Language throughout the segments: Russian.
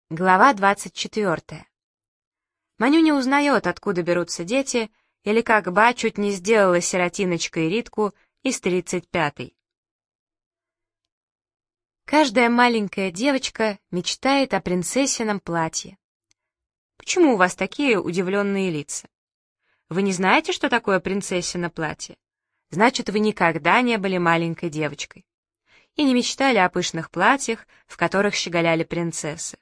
Глава 24. Манюня узнает, откуда берутся дети, или как Ба чуть не сделала сиротиночкой Ритку из 35-й. Каждая маленькая девочка мечтает о принцессином платье. Почему у вас такие удивленные лица? Вы не знаете, что такое принцессино платье? Значит, вы никогда не были маленькой девочкой и не мечтали о пышных платьях, в которых щеголяли принцессы.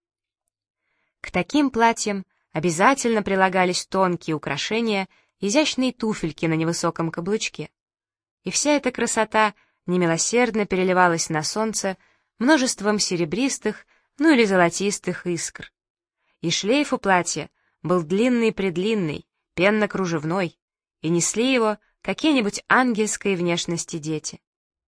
К таким платьям обязательно прилагались тонкие украшения, изящные туфельки на невысоком каблучке. И вся эта красота немилосердно переливалась на солнце множеством серебристых, ну или золотистых искр. И шлейф у платья был длинный-предлинный, пенно-кружевной, и несли его какие-нибудь ангельской внешности дети.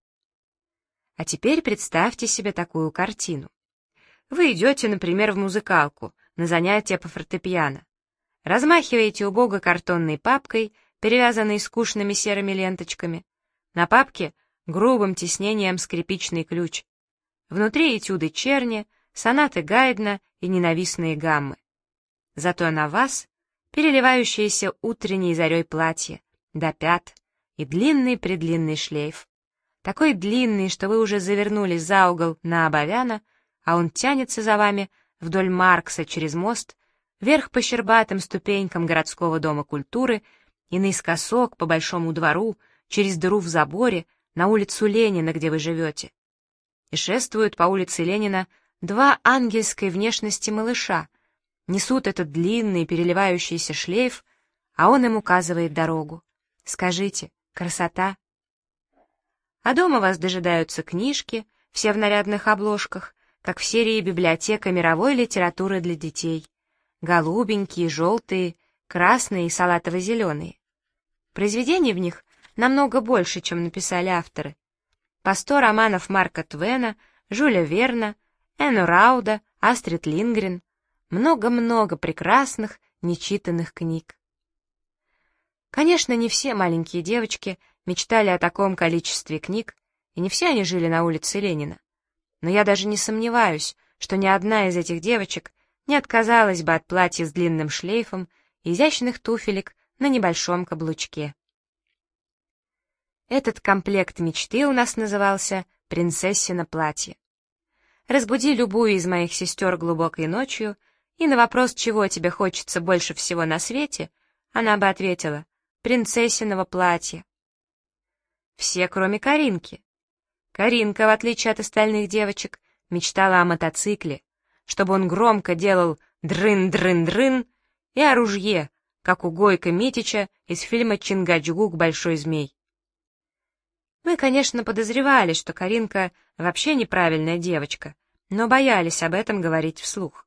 А теперь представьте себе такую картину. Вы идете, например, в музыкалку, на занятия по фортепиано. Размахиваете убого картонной папкой, перевязанной скучными серыми ленточками. На папке грубым тиснением скрипичный ключ. Внутри этюды Черни, сонаты Гайдна и ненавистные гаммы. Зато на вас переливающееся утренней зарей платье до пят и длинный-предлинный шлейф. Такой длинный, что вы уже завернулись за угол на Абовяна, а он тянется за вами вдоль Маркса через мост, вверх по щербатым ступенькам городского дома культуры и наискосок по Большому двору, через дыру в заборе, на улицу Ленина, где вы живете. И шествуют по улице Ленина два ангельской внешности малыша, несут этот длинный переливающийся шлейф, а он им указывает дорогу. Скажите, красота? А дома вас дожидаются книжки, все в нарядных обложках, как в серии «Библиотека мировой литературы для детей». Голубенькие, желтые, красные и салатово-зеленые. Произведений в них намного больше, чем написали авторы. По 100 романов Марка Твена, Жюля Верна, Энну Рауда, Астрид Лингрен. Много-много прекрасных, нечитанных книг. Конечно, не все маленькие девочки мечтали о таком количестве книг, и не все они жили на улице Ленина. Но я даже не сомневаюсь, что ни одна из этих девочек не отказалась бы от платья с длинным шлейфом и изящных туфелек на небольшом каблучке. Этот комплект мечты у нас назывался «Принцессино платье». Разбуди любую из моих сестер глубокой ночью, и на вопрос, чего тебе хочется больше всего на свете, она бы ответила «Принцессиного платья». Все, кроме Каринки. Каринка, в отличие от остальных девочек, мечтала о мотоцикле, чтобы он громко делал дрын-дрын-дрын, и о ружье, как у Гойко Митича из фильма «Чингачгук. Большой змей». Мы, конечно, подозревали, что Каринка вообще неправильная девочка, но боялись об этом говорить вслух.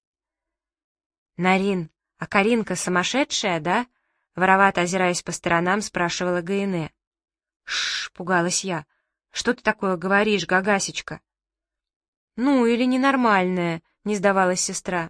«Нарин, а Каринка сумасшедшая, да?» — воровато озираясь по сторонам, спрашивала Гаине. «Шш!» — пугалась я. «Что ты такое говоришь, Гагасечка?» «Ну, или ненормальная», — не сдавалась сестра.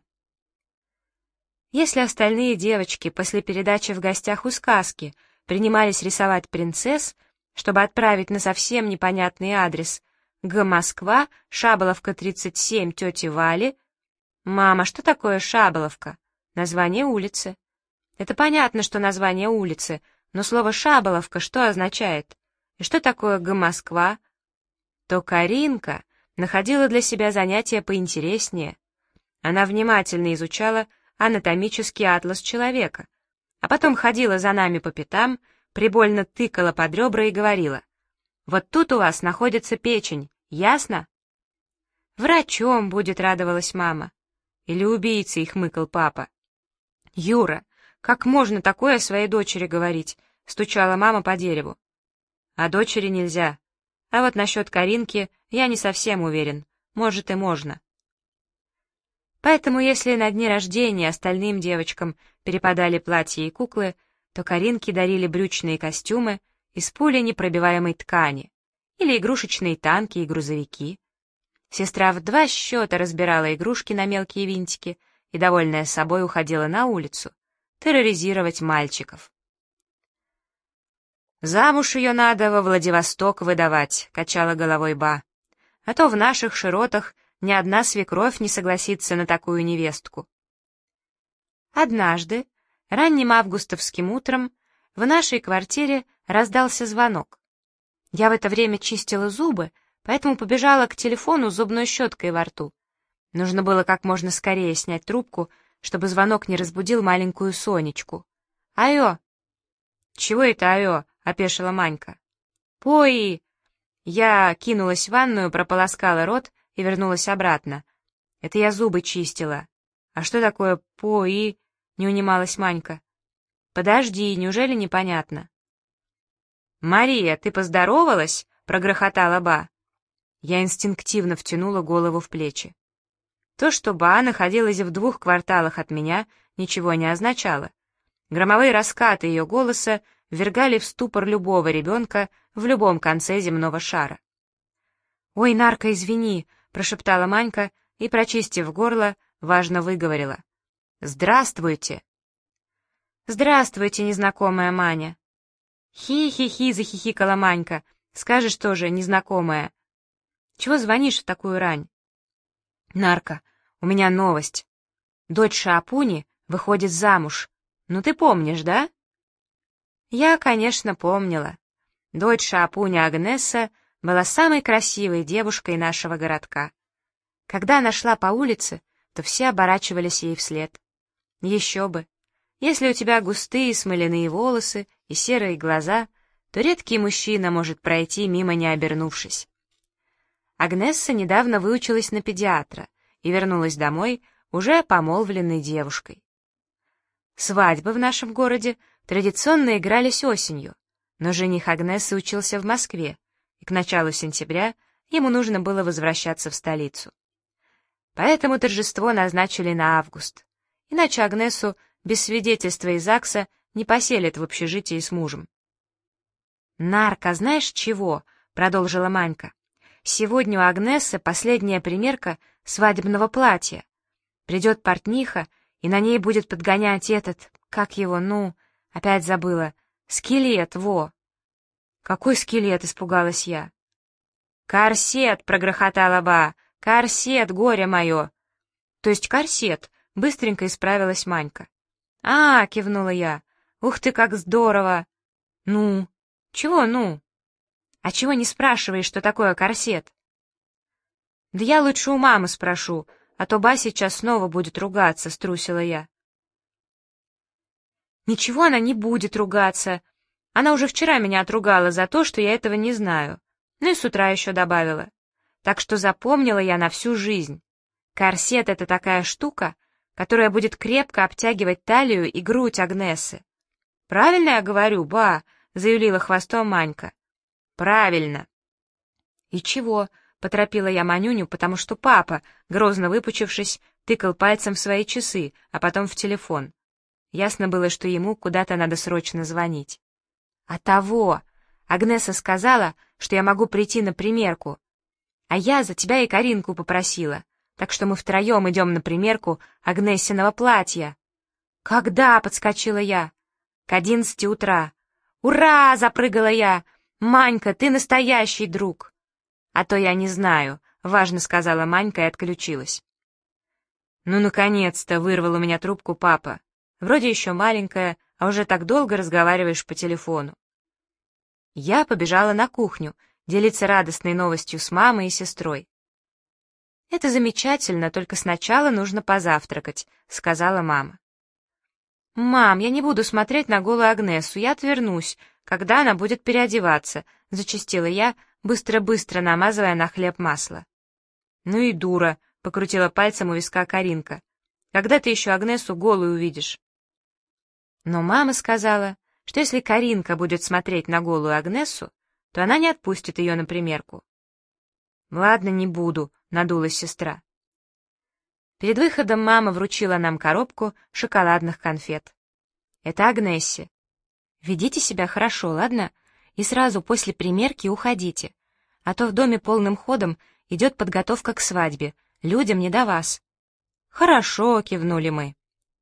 Если остальные девочки после передачи «В гостях у сказки» принимались рисовать принцесс, чтобы отправить на совсем непонятный адрес Г. Москва, Шаболовка, 37, тети Вали. «Мама, что такое Шаболовка?» «Название улицы». «Это понятно, что название улицы, но слово «Шаболовка» что означает? И что такое Г. Москва?» То Каринка находила для себя занятия поинтереснее. Она внимательно изучала анатомический атлас человека, а потом ходила за нами по пятам, прибольно тыкала под ребра и говорила: «Вот тут у вас находится печень, ясно?» «Врачом будет», — радовалась мама. «Или убийцей», — хмыкал папа. «Юра, как можно такое о своей дочери говорить?» — стучала мама по дереву. «О дочери нельзя. А вот насчет Каринки я не совсем уверен. Может, и можно». Поэтому, если на дне рождения остальным девочкам перепадали платья и куклы, то Каринке дарили брючные костюмы из пуленепробиваемой ткани или игрушечные танки и грузовики. Сестра в 2 счета разбирала игрушки на мелкие винтики и, довольная собой, уходила на улицу терроризировать мальчиков. «Замуж ее надо во Владивосток выдавать», — качала головой Ба. «А то в наших широтах Ни одна свекровь не согласится на такую невестку. Однажды, ранним августовским утром, в нашей квартире раздался звонок. Я в это время чистила зубы, поэтому побежала к телефону с зубной щеткой во рту. Нужно было как можно скорее снять трубку, чтобы звонок не разбудил маленькую Сонечку. «Алло!» «Чего это алло?» — опешила Манька. «Пои!» Я кинулась в ванную, прополоскала рот и вернулась обратно. Это я зубы чистила. «А что такое пои?» — не унималась Манька. «Подожди, неужели непонятно?» «Мария, ты поздоровалась?» — прогрохотала Ба. Я инстинктивно втянула голову в плечи. То, что Ба находилась в 2 кварталах от меня, ничего не означало. Громовые раскаты ее голоса ввергали в ступор любого ребенка в любом конце земного шара. «Ой, Нарка, извини!» — прошептала Манька и, прочистив горло, важно выговорила. «Здравствуйте!» «Здравствуйте, незнакомая Маня!» «Хи-хи-хи!» — захихикала Манька. «Скажешь тоже, незнакомая!» «Чего звонишь в такую рань?» «Нарка, у меня новость. Дочь Шаапуни выходит замуж. Ну ты помнишь, да?» Я, конечно, помнила. Дочь Шаапуни Агнесса была самой красивой девушкой нашего городка. Когда она шла по улице, то все оборачивались ей вслед. Еще бы. Если у тебя густые смоляные волосы и серые глаза, то редкий мужчина может пройти мимо, не обернувшись. Агнесса недавно выучилась на педиатра и вернулась домой уже помолвленной девушкой. Свадьбы в нашем городе традиционно игрались осенью, но жених Агнессы учился в Москве, и к началу сентября ему нужно было возвращаться в столицу. Поэтому торжество назначили на август, иначе Агнесу без свидетельства из ЗАГСа не поселят в общежитии с мужем. «Нарка, знаешь чего?» — продолжила Манька. «Сегодня у Агнессы последняя примерка свадебного платья. Придет портниха, и на ней будет подгонять этот, как его, опять забыла, скелет, во!» «Какой скелет?» — испугалась я. «Корсет!» — прогрохотала Ба. «Корсет, горе мое!» «То есть корсет!» — быстренько исправилась Манька. «А!» — кивнула я. «Ух ты, как здорово!» «Ну?» «Чего «ну»?» «А чего не спрашиваешь, что такое корсет?» «Да я лучше у мамы спрошу, а то Ба сейчас снова будет ругаться», — струсила я. «Ничего она не будет ругаться. Она уже вчера меня отругала за то, что я этого не знаю. Ну и с утра еще добавила. Так что запомнила я на всю жизнь. Корсет — это такая штука, которая будет крепко обтягивать талию и грудь Агнессы. «Правильно я говорю, Ба?» — заявила хвостом Манька. «Правильно». «И чего?» — поторопила я Манюню, потому что папа, грозно выпучившись, тыкал пальцем в свои часы, а потом в телефон. Ясно было, что ему куда-то надо срочно звонить. «А того! Агнеса сказала, что я могу прийти на примерку. А я за тебя и Каринку попросила, так что мы втроем идем на примерку Агнессиного платья». «Когда?» — подскочила я. «К 11 утра». «Ура!» — запрыгала я. «Манька, ты настоящий друг!» «А то я не знаю», — важно сказала Манька и отключилась. «Ну, наконец-то!» — вырвал у меня трубку папа. «Вроде еще маленькая, а уже так долго разговариваешь по телефону». Я побежала на кухню, делиться радостной новостью с мамой и сестрой. «Это замечательно, только сначала нужно позавтракать», — сказала мама. «Мам, я не буду смотреть на голую Агнесу, я отвернусь, когда она будет переодеваться», — зачастила я, быстро-быстро намазывая на хлеб масло. «Ну и дура», — покрутила пальцем у виска Каринка. «Когда ты еще Агнесу голую увидишь?» Но мама сказала, что если Каринка будет смотреть на голую Агнесу, то она не отпустит ее на примерку. «Ладно, не буду», — надулась сестра. Перед выходом мама вручила нам коробку шоколадных конфет. «Это Агнессе. Ведите себя хорошо, ладно? И сразу после примерки уходите, а то в доме полным ходом идет подготовка к свадьбе, людям не до вас». «Хорошо», — кивнули мы.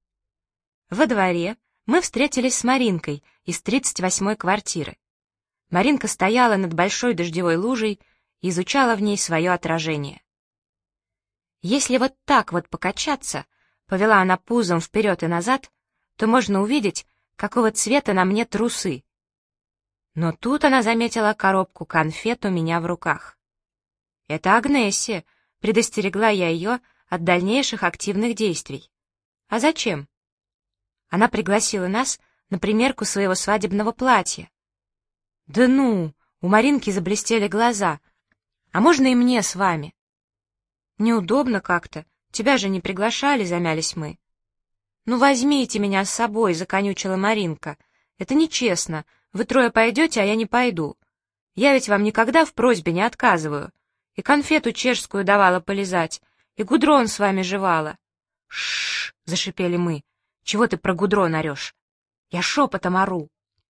Во дворе мы встретились с Маринкой из 38-й квартиры. Маринка стояла над большой дождевой лужей и изучала в ней свое отражение. Если вот так вот покачаться, повела она пузом вперед и назад, то можно увидеть, какого цвета на мне трусы. Но тут она заметила коробку конфет у меня в руках. «Это Агнессе», — предостерегла я ее от дальнейших активных действий. «А зачем?» Она пригласила нас на примерку своего свадебного платья. «Да ну!» — у Маринки заблестели глаза. «А можно и мне с вами?» «Неудобно как-то. Тебя же не приглашали», — замялись мы. «Ну возьмите меня с собой», — законючила Маринка. «Это нечестно. Вы трое пойдете, а я не пойду. Я ведь вам никогда в просьбе не отказываю. И конфету чешскую давала полизать, и гудрон с вами жевала». «Ш-ш-ш», — зашипели мы. «Чего ты про гудрон орешь?» «Я шепотом ору».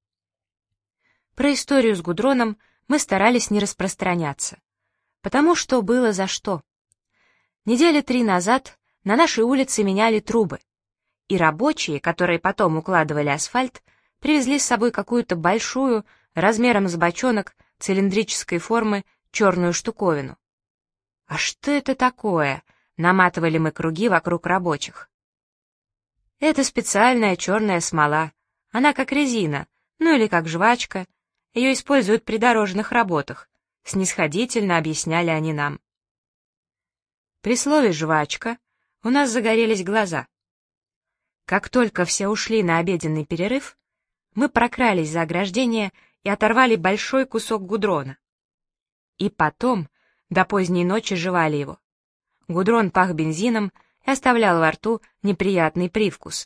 Про историю с гудроном мы старались не распространяться, потому что было за что. Недели 3 назад на нашей улице меняли трубы, и рабочие, которые потом укладывали асфальт, привезли с собой какую-то большую, размером с бочонок, цилиндрической формы, черную штуковину. «А что это такое?» — наматывали мы круги вокруг рабочих. «Это специальная черная смола. Она как резина, ну или как жвачка. Ее используют при дорожных работах», — снисходительно объясняли они нам. При слове «жвачка» у нас загорелись глаза. Как только все ушли на обеденный перерыв, мы прокрались за ограждение и оторвали большой кусок гудрона. И потом до поздней ночи жевали его. Гудрон пах бензином и оставлял во рту неприятный привкус.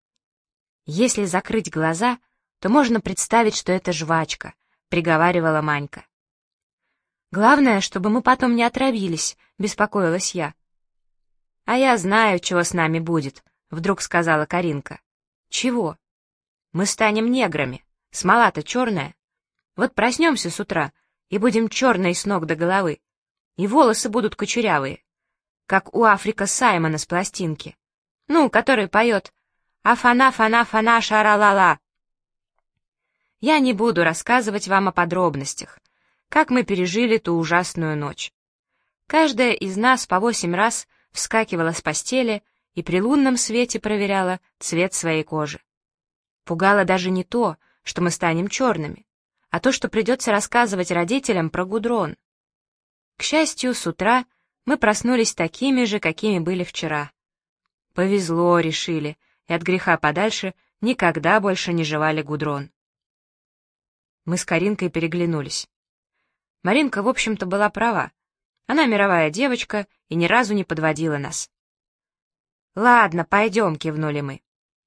«Если закрыть глаза, то можно представить, что это жвачка», — приговаривала Манька. «Главное, чтобы мы потом не отравились», — беспокоилась я. «А я знаю, чего с нами будет», — вдруг сказала Каринка. «Чего?» «Мы станем неграми. Смола-то черная. Вот проснемся с утра и будем черные с ног до головы, и волосы будут кучерявые, как у Африка Саймона с пластинки, ну, который поет «Афана-фана-фана шара-ла-ла». Я не буду рассказывать вам о подробностях, как мы пережили ту ужасную ночь. Каждая из нас по 8 раз вскакивала с постели и при лунном свете проверяла цвет своей кожи. Пугало даже не то, что мы станем черными, а то, что придется рассказывать родителям про гудрон. К счастью, с утра мы проснулись такими же, какими были вчера. Повезло, решили, и от греха подальше никогда больше не жевали гудрон. Мы с Каринкой переглянулись. Маринка, в общем-то, была права. Она мировая девочка и ни разу не подводила нас. «Ладно, пойдем», — кивнули мы.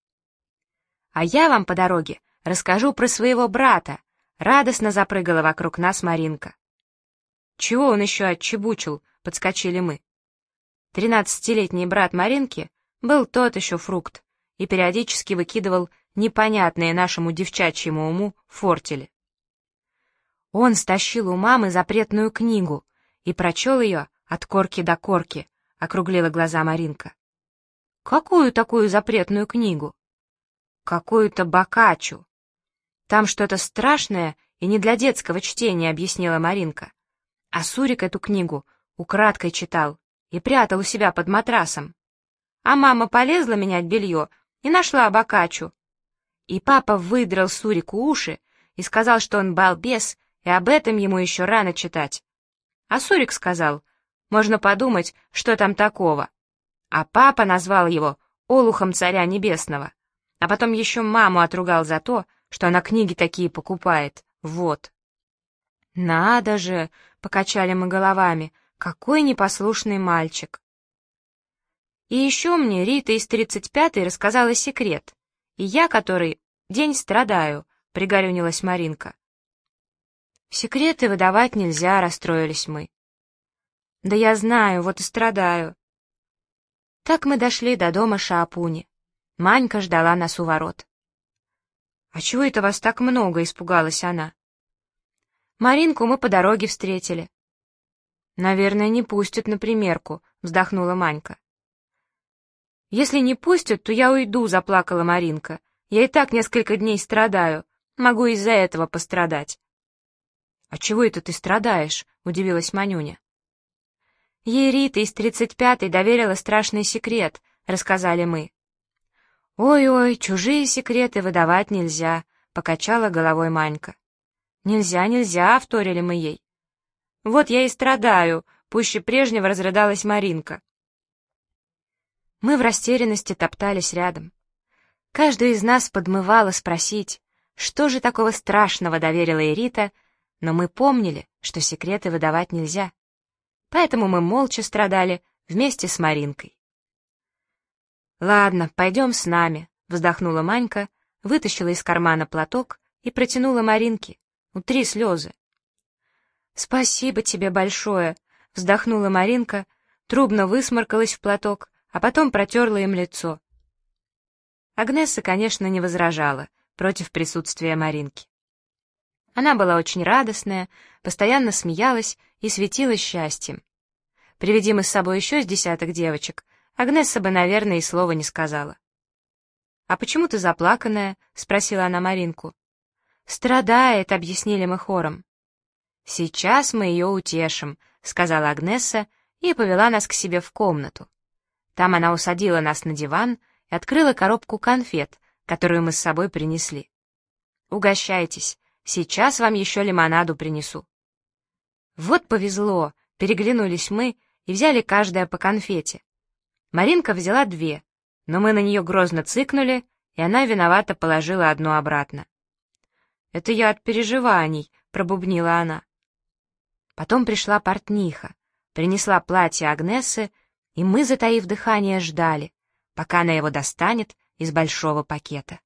«А я вам по дороге расскажу про своего брата», — радостно запрыгала вокруг нас Маринка. «Чего он еще отчебучил?» — подскочили мы. 13-летний брат Маринки был тот еще фрукт и периодически выкидывал непонятные нашему девчачьему уму фортели. Он стащил у мамы запретную книгу и прочел ее от корки до корки, — округлила глаза Маринка. «Какую такую запретную книгу?» «Какую-то Боккаччо. Там что-то страшное и не для детского чтения», — объяснила Маринка. А Сурик эту книгу украдкой читал и прятал у себя под матрасом. А мама полезла менять белье и нашла Боккаччо. И папа выдрал Сурику уши и сказал, что он балбес, и об этом ему еще рано читать. А Сурик сказал, можно подумать, что там такого. А папа назвал его олухом царя небесного. А потом еще маму отругал за то, что она книги такие покупает. Вот. «Надо же!» — покачали мы головами. «Какой непослушный мальчик!» И еще мне Рита из 35-й рассказала секрет. И я, который день страдаю, — пригорюнилась Маринка. «Секреты выдавать нельзя», — расстроились мы. «Да я знаю, вот и страдаю». Так мы дошли до дома Шаапуни. Манька ждала нас у ворот. «А чего это вас так много?» — испугалась она. «Маринку мы по дороге встретили». «Наверное, не пустят на примерку», — вздохнула Манька. «Если не пустят, то я уйду», — заплакала Маринка. «Я и так несколько дней страдаю. Могу из-за этого пострадать». «А чего это ты страдаешь?» — удивилась Манюня. Ей Рита из 35-й доверила страшный секрет, рассказали мы. «Ой-ой, чужие секреты выдавать нельзя», — покачала головой Манька. «Нельзя, нельзя», — вторили мы ей. «Вот я и страдаю», — пуще прежнего разрыдалась Маринка. Мы в растерянности топтались рядом. Каждую из нас подмывало спросить, что же такого страшного доверила ей Рита, но мы помнили, что секреты выдавать нельзя. Поэтому мы молча страдали вместе с Маринкой. «Ладно, пойдем с нами», — вздохнула Манька, вытащила из кармана платок и протянула Маринке. Утри слезы. «Спасибо тебе большое», — вздохнула Маринка, трубно высморкалась в платок, а потом протерла им лицо. Агнесса, конечно, не возражала против присутствия Маринки. Она была очень радостная, постоянно смеялась и светилась счастьем. Приведи мы с собой еще с десяток девочек, Агнесса бы, наверное, и слова не сказала. «А почему ты заплаканная?» — спросила она Маринку. «Страдает», — объяснили мы хором. «Сейчас мы ее утешим», — сказала Агнесса и повела нас к себе в комнату. Там она усадила нас на диван и открыла коробку конфет, которую мы с собой принесли. «Угощайтесь, сейчас вам еще лимонаду принесу». Вот повезло, переглянулись мы и взяли каждая по конфете. Маринка взяла 2, но мы на нее грозно цыкнули, и она виновато положила одну обратно. «Это я от переживаний», — пробубнила она. Потом пришла портниха, принесла платье Агнессы, и мы, затаив дыхание, ждали, пока она его достанет из большого пакета.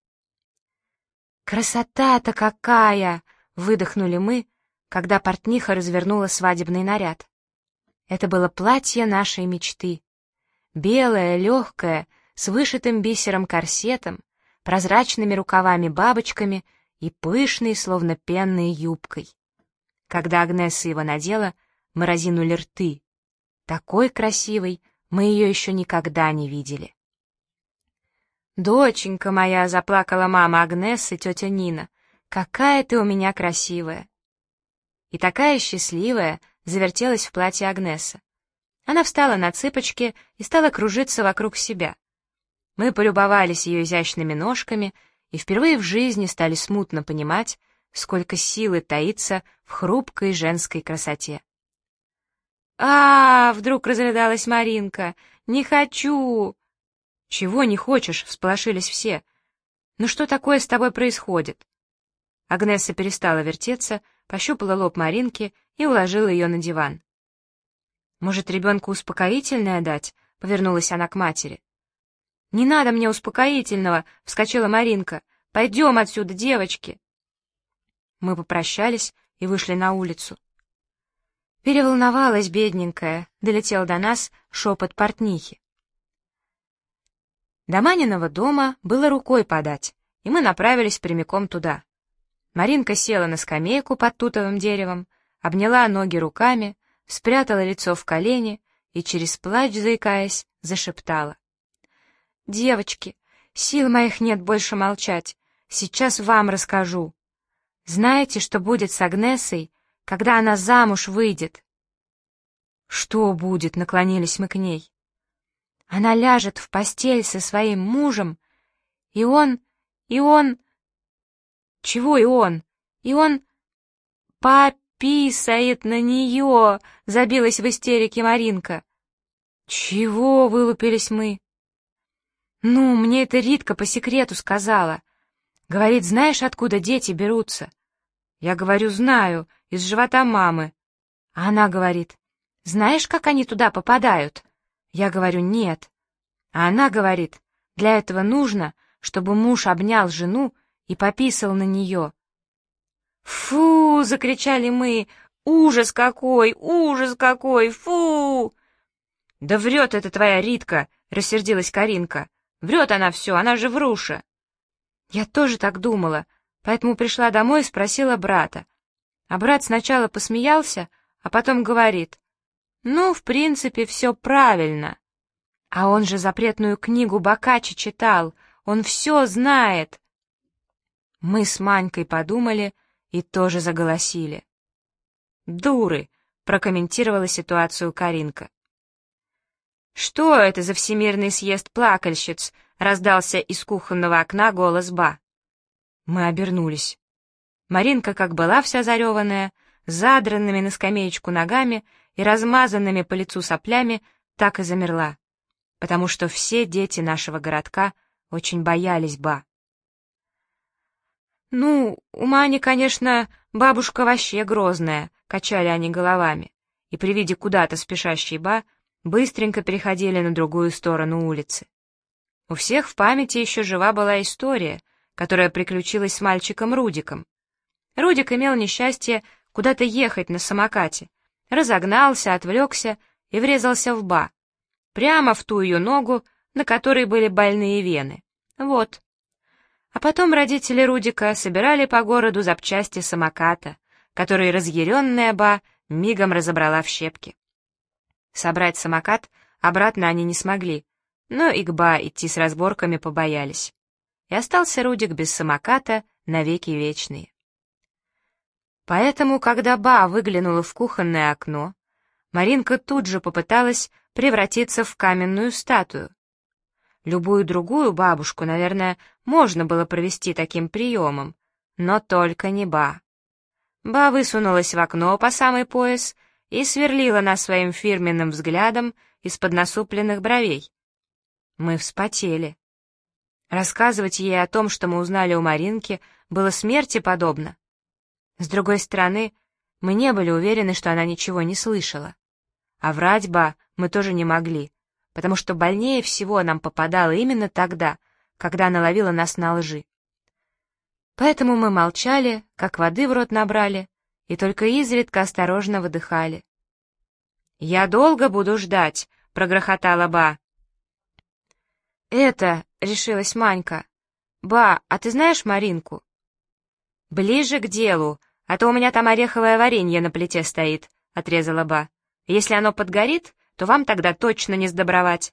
«Красота-то какая!» — выдохнули мы, когда портниха развернула свадебный наряд. Это было платье нашей мечты. Белое, легкое, с вышитым бисером корсетом, прозрачными рукавами-бабочками и пышной, словно пенной юбкой. Когда Агнесса его надела, мы разинули рты. Такой красивой мы ее еще никогда не видели. «Доченька моя», — заплакала мама Агнессы, тетя Нина, — «какая ты у меня красивая». И такая счастливая завертелась в платье Агнесса. Она встала на цыпочки и стала кружиться вокруг себя. Мы полюбовались ее изящными ножками и впервые в жизни стали смутно понимать, сколько силы таится в хрупкой женской красоте. Вдруг разрыдалась Маринка. «Не хочу!» «Чего не хочешь?» — всполошились все. «Ну что такое с тобой происходит?» Агнесса перестала вертеться, пощупала лоб Маринки и уложила ее на диван. «Может, ребенку успокоительное дать?» — повернулась она к матери. «Не надо мне успокоительного!» — вскочила Маринка. «Пойдем отсюда, девочки!» Мы попрощались и вышли на улицу. Переволновалась бедненькая, долетел до нас шепот портнихи. До Маниного дома было рукой подать, и мы направились прямиком туда. Маринка села на скамейку под тутовым деревом, обняла ноги руками, спрятала лицо в колени и через плач, заикаясь, зашептала. «Девочки, сил моих нет больше молчать, сейчас вам расскажу. Знаете, что будет с Агнесой, когда она замуж выйдет?» «Что будет?» — наклонились мы к ней. «Она ляжет в постель со своим мужем, и он... «Чего и он? И он пописает на нее!» — забилась в истерике Маринка. «Чего?» — вылупились мы. «Ну, мне это Ритка по секрету сказала. Говорит, знаешь, откуда дети берутся?» Я говорю, знаю, из живота мамы. А она говорит, знаешь, как они туда попадают? Я говорю, нет. А она говорит, для этого нужно, чтобы муж обнял жену и пописал на нее. «Фу!» — закричали мы. «Ужас какой! Ужас какой! Фу!» «Да врет это твоя Ритка!» — рассердилась Каринка. «Врет она все, она же вруша!» Я тоже так думала, поэтому пришла домой и спросила брата. А брат сначала посмеялся, а потом говорит, «Ну, в принципе, все правильно». А он же запретную книгу Боккаччо читал, он все знает. Мы с Манькой подумали и тоже заголосили. «Дуры!» — прокомментировала ситуацию Каринка. «Что это за всемирный съезд плакальщиц?» — раздался из кухонного окна голос Ба. Мы обернулись. Маринка, как была вся зареванная, с задранными на скамеечку ногами и размазанными по лицу соплями, так и замерла, потому что все дети нашего городка очень боялись Ба. «Ну, у Мани, конечно, бабушка вообще грозная», — качали они головами, и при виде куда-то спешащей Ба быстренько переходили на другую сторону улицы. У всех в памяти еще жива была история, которая приключилась с мальчиком Рудиком. Рудик имел несчастье куда-то ехать на самокате, разогнался, отвлекся и врезался в Ба, прямо в ту ее ногу, на которой были больные вены. Вот. А потом родители Рудика собирали по городу запчасти самоката, который разъяренная Ба мигом разобрала в щепки. Собрать самокат обратно они не смогли, но и к Ба идти с разборками побоялись. И остался Рудик без самоката навеки вечные. Поэтому, когда Ба выглянула в кухонное окно, Маринка тут же попыталась превратиться в каменную статую. Любую другую бабушку, наверное, можно было провести таким приемом, но только не Ба. Ба высунулась в окно по самый пояс и сверлила нас своим фирменным взглядом из-под насупленных бровей. Мы вспотели. Рассказывать ей о том, что мы узнали у Маринки, было смерти подобно. С другой стороны, мы не были уверены, что она ничего не слышала. А врать Ба мы тоже не могли, потому что больнее всего нам попадало именно тогда, когда она ловила нас на лжи. Поэтому мы молчали, как воды в рот набрали, и только изредка осторожно выдыхали. «Я долго буду ждать», — прогрохотала Ба. «Это», — решилась Манька. «Ба, а ты знаешь Маринку?» «Ближе к делу, а то у меня там ореховое варенье на плите стоит», — отрезала Ба. «Если оно подгорит, то вам тогда точно не сдобровать».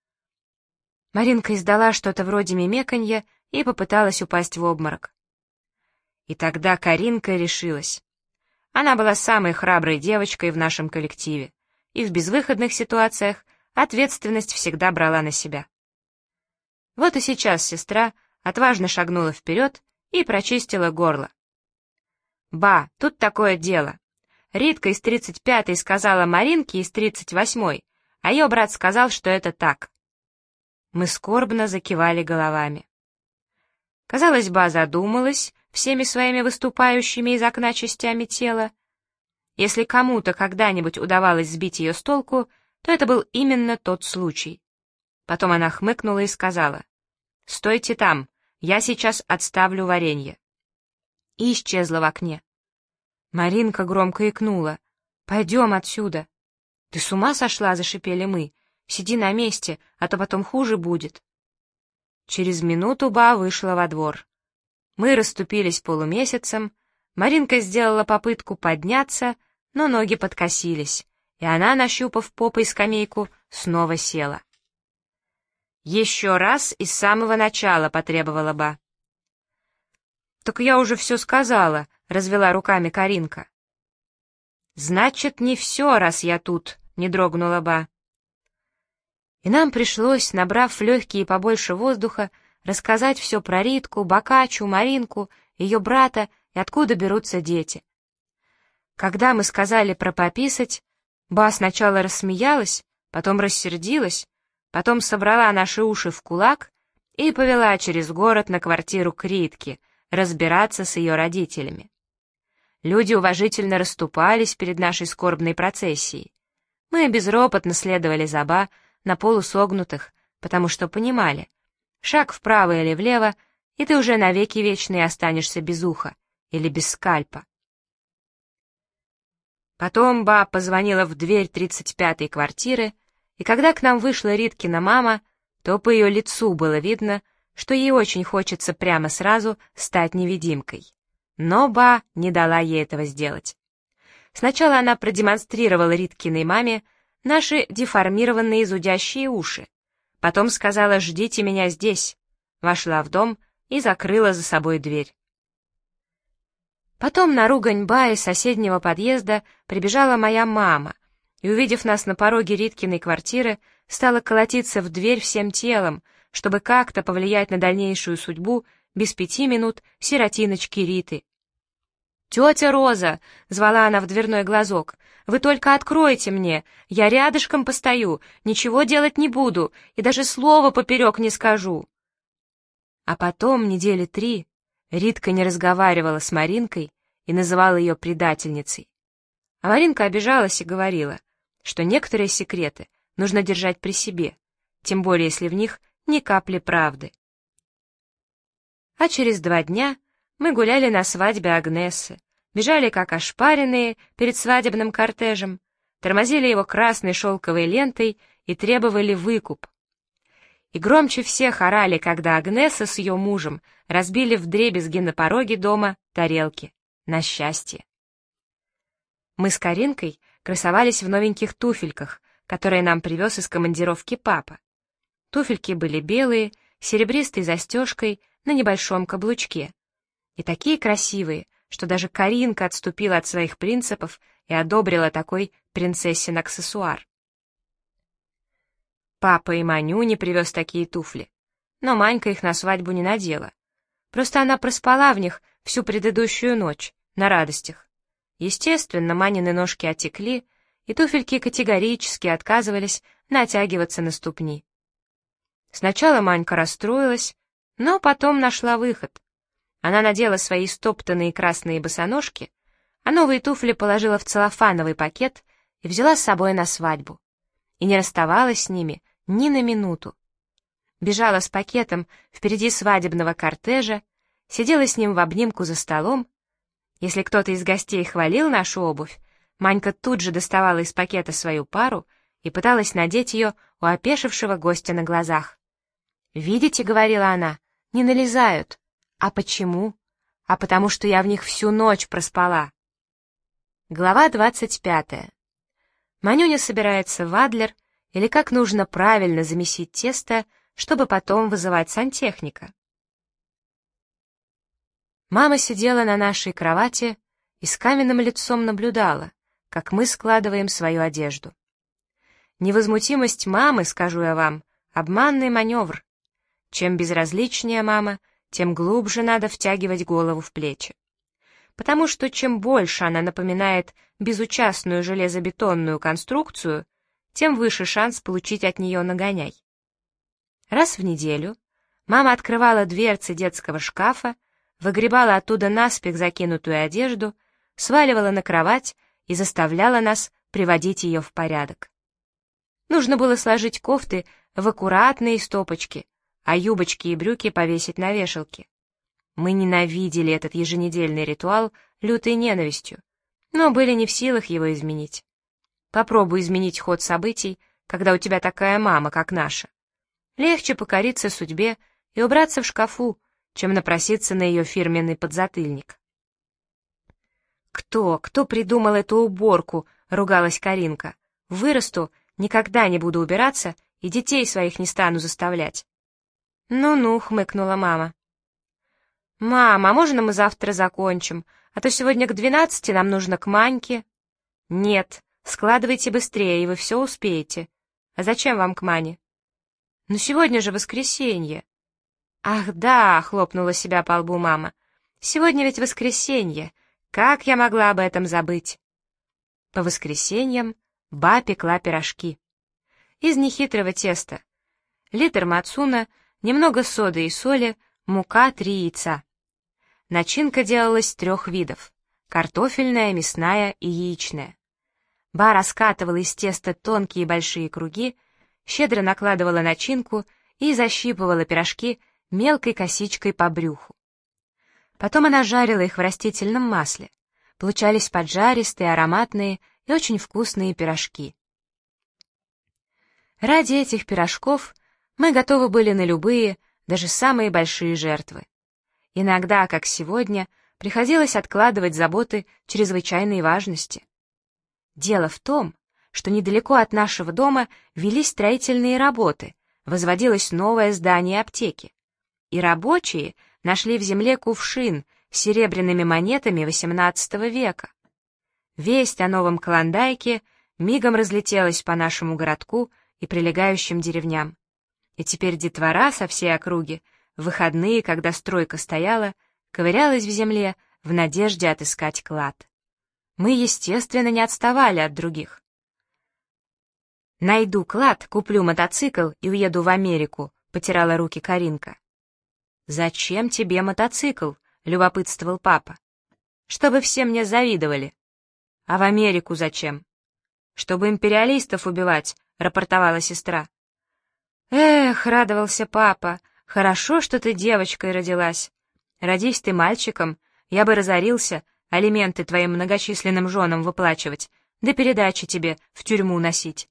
Маринка издала что-то вроде мемеканья и попыталась упасть в обморок. И тогда Каринка решилась. Она была самой храброй девочкой в нашем коллективе, и в безвыходных ситуациях ответственность всегда брала на себя. Вот и сейчас сестра отважно шагнула вперед и прочистила горло. «Ба, тут такое дело. Ритка из 35-й сказала Маринке из 38-й, а ее брат сказал, что это так». Мы скорбно закивали головами. Казалось, Ба задумалась всеми своими выступающими из окна частями тела. Если кому-то когда-нибудь удавалось сбить ее с толку, то это был именно тот случай. Потом она хмыкнула и сказала: «Стойте там, я сейчас отставлю варенье». И исчезла в окне. Маринка громко икнула: «Пойдем отсюда». «Ты с ума сошла?» — зашипели мы. «Сиди на месте, а то потом хуже будет». Через минуту Ба вышла во двор. Мы расступились полумесяцем, Маринка сделала попытку подняться, но ноги подкосились, и она, нащупав попой скамейку, снова села. «Еще раз и с самого начала», — потребовала Ба. «Так я уже все сказала», — развела руками Каринка. «Значит, не все, раз я тут», — не дрогнула Ба. И нам пришлось, набрав в легкие побольше воздуха, рассказать все про Ритку, Бокаччу, Маринку, ее брата и откуда берутся дети. Когда мы сказали про пописать, Ба сначала рассмеялась, потом рассердилась, потом собрала наши уши в кулак и повела через город на квартиру к Ритке разбираться с ее родителями. Люди уважительно расступались перед нашей скорбной процессией. Мы безропотно следовали за Ба на полусогнутых, потому что понимали, шаг вправо или влево, и ты уже навеки вечные останешься без уха или без скальпа. Потом Ба позвонила в дверь 35-й квартиры, и когда к нам вышла Риткина мама, то по ее лицу было видно, что ей очень хочется прямо сразу стать невидимкой. Но Ба не дала ей этого сделать. Сначала она продемонстрировала Риткиной маме наши деформированные зудящие уши, потом сказала: «Ждите меня здесь», вошла в дом и закрыла за собой дверь. Потом на ругань Ба из соседнего подъезда прибежала моя мама и, увидев нас на пороге Риткиной квартиры, стала колотиться в дверь всем телом, чтобы как-то повлиять на дальнейшую судьбу без 5 минут сиротиночки Риты. «Тетя Роза!» — звала она в дверной глазок. «Вы только откройте мне! Я рядышком постою, ничего делать не буду и даже слова поперек не скажу!» А потом, недели 3, Ритка не разговаривала с Маринкой и называла ее предательницей. А Маринка обижалась и говорила, что некоторые секреты нужно держать при себе, тем более если в них ни капли правды. А через 2 дня мы гуляли на свадьбе Агнессы, бежали как ошпаренные перед свадебным кортежем, тормозили его красной шелковой лентой и требовали выкуп. И громче всех орали, когда Агнесса с ее мужем разбили вдребезги на пороге дома тарелки. На счастье. Мы с Каринкой красовались в новеньких туфельках, которые нам привез из командировки папа. Туфельки были белые, с серебристой застежкой на небольшом каблучке. И такие красивые, что даже Каринка отступила от своих принципов и одобрила такой принцессин аксессуар. Папа и Маню не привез такие туфли, но Манька их на свадьбу не надела. Просто она проспала в них всю предыдущую ночь, на радостях. Естественно, Манины ножки отекли, и туфельки категорически отказывались натягиваться на ступни. Сначала Манька расстроилась, но потом нашла выход. Она надела свои стоптанные красные босоножки, а новые туфли положила в целлофановый пакет и взяла с собой на свадьбу. И не расставалась с ними ни на минуту. Бежала с пакетом впереди свадебного кортежа, сидела с ним в обнимку за столом. Если кто-то из гостей хвалил нашу обувь, Манька тут же доставала из пакета свою пару и пыталась надеть ее у опешившего гостя на глазах. «Видите, — говорила она, — не налезают. А почему? А потому что я в них всю ночь проспала». Глава 25. Манюня собирается в Адлер, или как нужно правильно замесить тесто, чтобы потом вызывать сантехника. Мама сидела на нашей кровати и с каменным лицом наблюдала, как мы складываем свою одежду. Невозмутимость мамы, скажу я вам, обманный маневр. Чем безразличнее мама, тем глубже надо втягивать голову в плечи. Потому что чем больше она напоминает безучастную железобетонную конструкцию, тем выше шанс получить от нее нагоняй. Раз в неделю мама открывала дверцы детского шкафа, выгребала оттуда наспех закинутую одежду, сваливала на кровать и заставляла нас приводить ее в порядок. Нужно было сложить кофты в аккуратные стопочки, а юбочки и брюки повесить на вешалке. Мы ненавидели этот еженедельный ритуал лютой ненавистью, но были не в силах его изменить. Попробуй изменить ход событий, когда у тебя такая мама, как наша. Легче покориться судьбе и убраться в шкафу, чем напроситься на ее фирменный подзатыльник. «Кто придумал эту уборку?» — ругалась Каринка. «Вырасту, никогда не буду убираться и детей своих не стану заставлять». «Ну-ну», — хмыкнула мама. «Мама, а можно мы завтра закончим? А то сегодня к 12 нам нужно к Маньке». «Нет, складывайте быстрее, и вы все успеете. А зачем вам к Мане?» «Ну сегодня же воскресенье». «Ах да», — хлопнула себя по лбу мама. «Сегодня ведь воскресенье. Как я могла об этом забыть?» По воскресеньям ба пекла пирожки. Из нехитрого теста. Литр мацуна, немного соды и соли, мука, 3 яйца. Начинка делалась 3 видов: картофельная, мясная и яичная. Ба раскатывала из теста тонкие большие круги, щедро накладывала начинку и защипывала пирожки мелкой косичкой по брюху. Потом она жарила их в растительном масле. Получались поджаристые, ароматные и очень вкусные пирожки. Ради этих пирожков мы готовы были на любые, даже самые большие жертвы. Иногда, как сегодня, приходилось откладывать заботы чрезвычайной важности. Дело в том, что недалеко от нашего дома велись строительные работы, возводилось новое здание аптеки. И рабочие нашли в земле кувшин с серебряными монетами XVIII века. Весть о новом Клондайке мигом разлетелась по нашему городку и прилегающим деревням. И теперь детвора со всей округи в выходные, когда стройка стояла, ковырялась в земле в надежде отыскать клад. Мы, естественно, не отставали от других. «Найду клад, куплю мотоцикл и уеду в Америку», — потирала руки Каринка. «Зачем тебе мотоцикл?» — любопытствовал папа. «Чтобы все мне завидовали». «А в Америку зачем?» «Чтобы империалистов убивать», — рапортовала сестра. «Эх», — радовался папа, — «хорошо, что ты девочкой родилась. Родись ты мальчиком, я бы разорился, алименты твоим многочисленным женам выплачивать, да передачи тебе в тюрьму носить».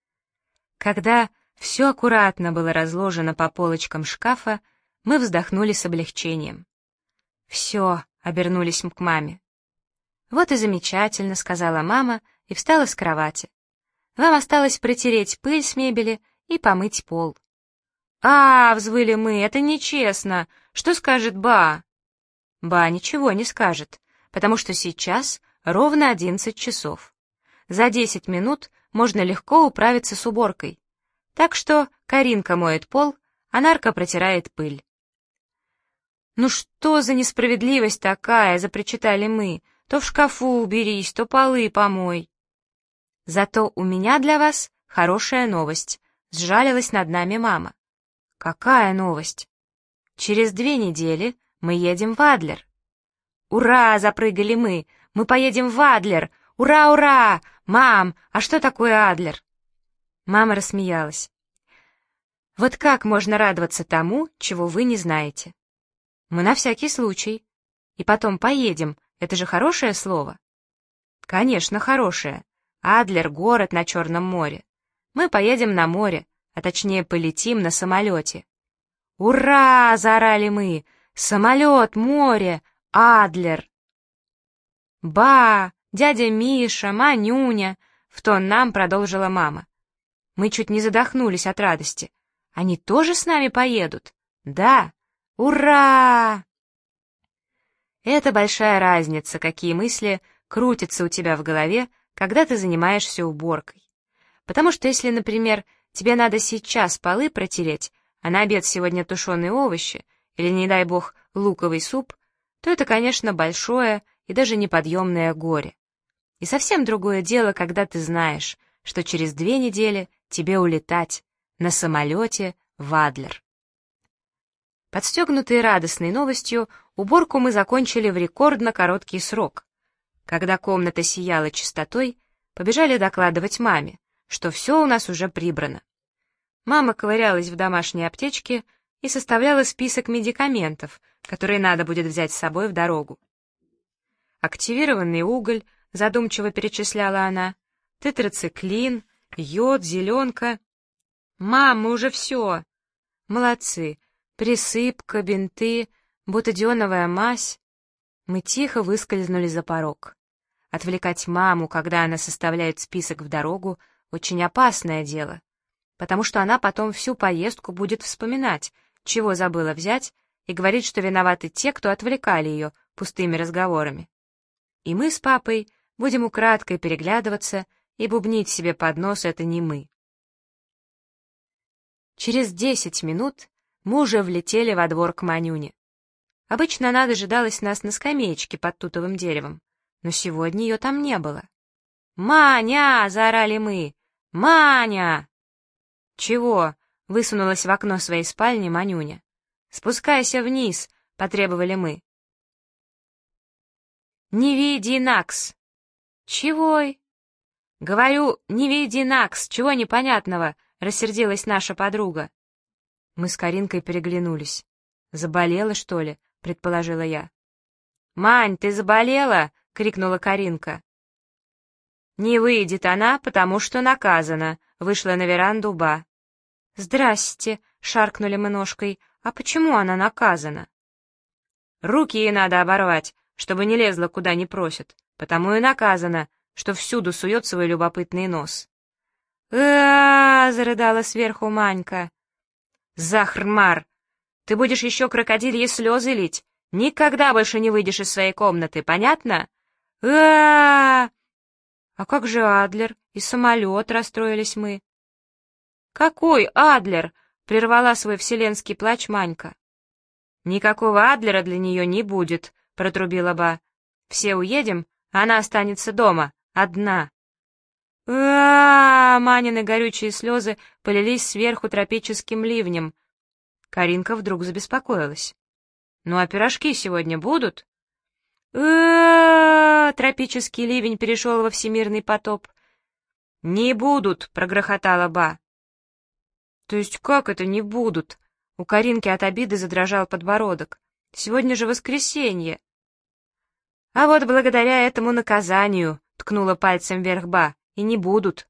Когда все аккуратно было разложено по полочкам шкафа, мы вздохнули с облегчением. «Все», — обернулись мы к маме. «Вот и замечательно», — сказала мама и встала с кровати. «Вам осталось протереть пыль с мебели и помыть пол». «А, — взвыли мы, — это нечестно. Что скажет Ба?» «Ба ничего не скажет, потому что сейчас ровно 11 часов. За 10 минут можно легко управиться с уборкой. Так что Каринка моет пол, а Нарка протирает пыль». «Ну что за несправедливость такая?» — запричитали мы. «То в шкафу уберись, то полы помой». «Зато у меня для вас хорошая новость», — сжалилась над нами мама. «Какая новость?» «Через 2 недели мы едем в Адлер». «Ура!» — запрыгали мы. «Мы поедем в Адлер! Ура, ура! Мам, а что такое Адлер?» Мама рассмеялась. «Вот как можно радоваться тому, чего вы не знаете?» «Мы на всякий случай. И потом поедем. Это же хорошее слово?» «Конечно, хорошее. Адлер — город на Черном море. Мы поедем на море, а точнее полетим на самолете». «Ура!» — заорали мы. «Самолет, море, Адлер!» «Ба! Дядя Миша, Манюня!» — в тон нам продолжила мама. Мы чуть не задохнулись от радости. «Они тоже с нами поедут?» «Да! Ура!» Это большая разница, какие мысли крутятся у тебя в голове, когда ты занимаешься уборкой. Потому что если, например, тебе надо сейчас полы протереть, а на обед сегодня тушеные овощи, или, не дай бог, луковый суп, то это, конечно, большое и даже неподъемное горе. И совсем другое дело, когда ты знаешь, что через 2 недели тебе улетать на самолете в Адлер. Подстегнутые радостной новостью, уборку мы закончили в рекордно короткий срок. Когда комната сияла чистотой, побежали докладывать маме, что все у нас уже прибрано. Мама ковырялась в домашней аптечке и составляла список медикаментов, которые надо будет взять с собой в дорогу. Активированный уголь, задумчиво перечисляла она, тетрациклин, йод, зеленка. «Мам, мы уже все!» «Молодцы! Присыпка, бинты, бутадионовая мазь». Мы тихо выскользнули за порог. Отвлекать маму, когда она составляет список в дорогу, очень опасное дело, потому что она потом всю поездку будет вспоминать, чего забыла взять, и говорить, что виноваты те, кто отвлекали ее пустыми разговорами. И мы с папой будем украдкой переглядываться и бубнить себе под нос «это не мы». Через 10 минут мы уже влетели во двор к Манюне. Обычно она дожидалась нас на скамеечке под тутовым деревом, но сегодня ее там не было. «Маня!» — заорали мы. «Маня!» «Чего?» — высунулась в окно своей спальни Манюня. «Спускайся вниз!» — потребовали мы. «Не види Накс!» «Чего?» «Говорю, не види Накс! Чего непонятного?» — рассердилась наша подруга. Мы с Каринкой переглянулись. «Заболела, что ли?» — предположила я. «Мань, ты заболела?» — крикнула Каринка. «Не выйдет она, потому что наказана», — вышла на веранду Ба. «Здрасте», — шаркнули мы ножкой. «А почему она наказана?» «Руки ей надо оборвать, чтобы не лезла, куда не просят, потому и наказана, что всюду сует свой любопытный нос». Зарыдала сверху Манька. «Захрмар! Ты будешь еще крокодильи слезы лить. Никогда больше не выйдешь из своей комнаты, понятно?» А как же Адлер и самолет, расстроились мы. Какой Адлер? Прервала свой вселенский плач Манька. Никакого Адлера для нее не будет, протрубила Ба. Все уедем, а она останется дома, одна. Манины горючие слезы полились сверху тропическим ливнем. Каринка вдруг забеспокоилась. Ну а пирожки сегодня будут? Тропический ливень перешел во всемирный потоп. Не будут, прогрохотала Ба. То есть как это не будут? У Каринки от обиды задрожал подбородок. Сегодня же воскресенье. А вот благодаря этому наказанию, ткнула пальцем вверх Ба, и не будут.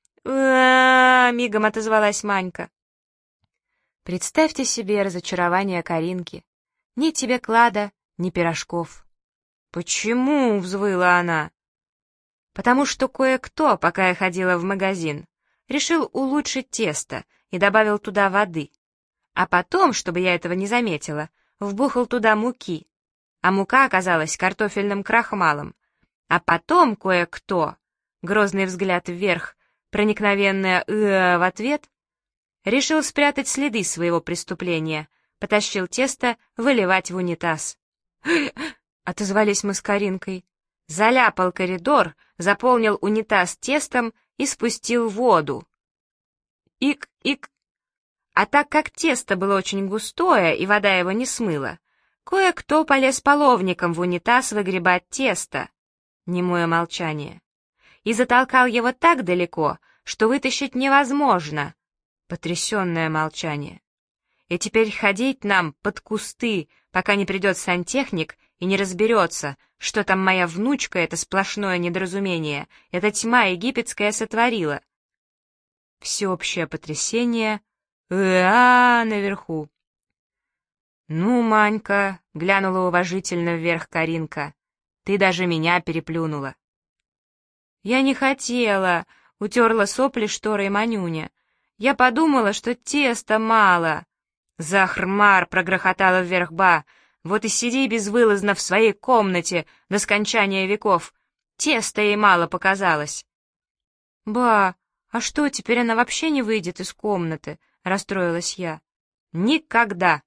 Мигом отозвалась Манька. Представьте себе разочарование Каринки. Ни тебе клада, ни пирожков. Почему? Взвыла она. Потому что кое-кто, пока я ходила в магазин, решил улучшить тесто и добавил туда воды. А потом, чтобы я этого не заметила, вбухал туда муки. А мука оказалась картофельным крахмалом. А потом кое-кто, грозный взгляд вверх, проникновенное в ответ, решил спрятать следы своего преступления, потащил тесто выливать в унитаз. Отозвались мы с Каринкой. Заляпал коридор, заполнил унитаз тестом и спустил воду. Ик. А так как тесто было очень густое и вода его не смыла, кое-кто полез половником в унитаз выгребать тесто. Немое молчание. И затолкал его так далеко, что вытащить невозможно. Потрясенное молчание. И теперь ходить нам под кусты, пока не придет сантехник и не разберется, что там моя внучка, это сплошное недоразумение, эта тьма египетская сотворила. Всеобщее потрясение. Наверху. Ну, Манька, глянула уважительно вверх Каринка, ты даже меня переплюнула. Я не хотела, утерла сопли шторой Манюня. Я подумала, что теста мало. Захрмар, прогрохотала вверх Ба. Вот и сиди безвылазно в своей комнате до скончания веков. Теста ей мало показалось. Ба, а что, теперь она вообще не выйдет из комнаты? Расстроилась я. Никогда.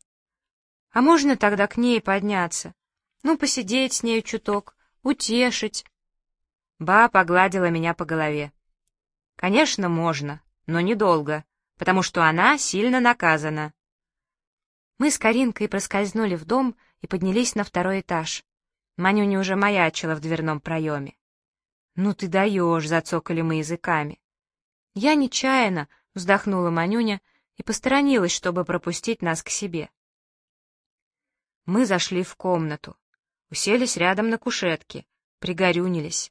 А можно тогда к ней подняться? Ну, посидеть с нею чуток, утешить. Ба погладила меня по голове. Конечно, можно, но недолго, потому что она сильно наказана. Мы с Каринкой проскользнули в дом и поднялись на второй этаж. Манюня уже маячила в дверном проеме. «Ну ты даешь!» — зацокали мы языками. «Я нечаянно!» — вздохнула Манюня и посторонилась, чтобы пропустить нас к себе. Мы зашли в комнату, уселись рядом на кушетке, пригорюнились.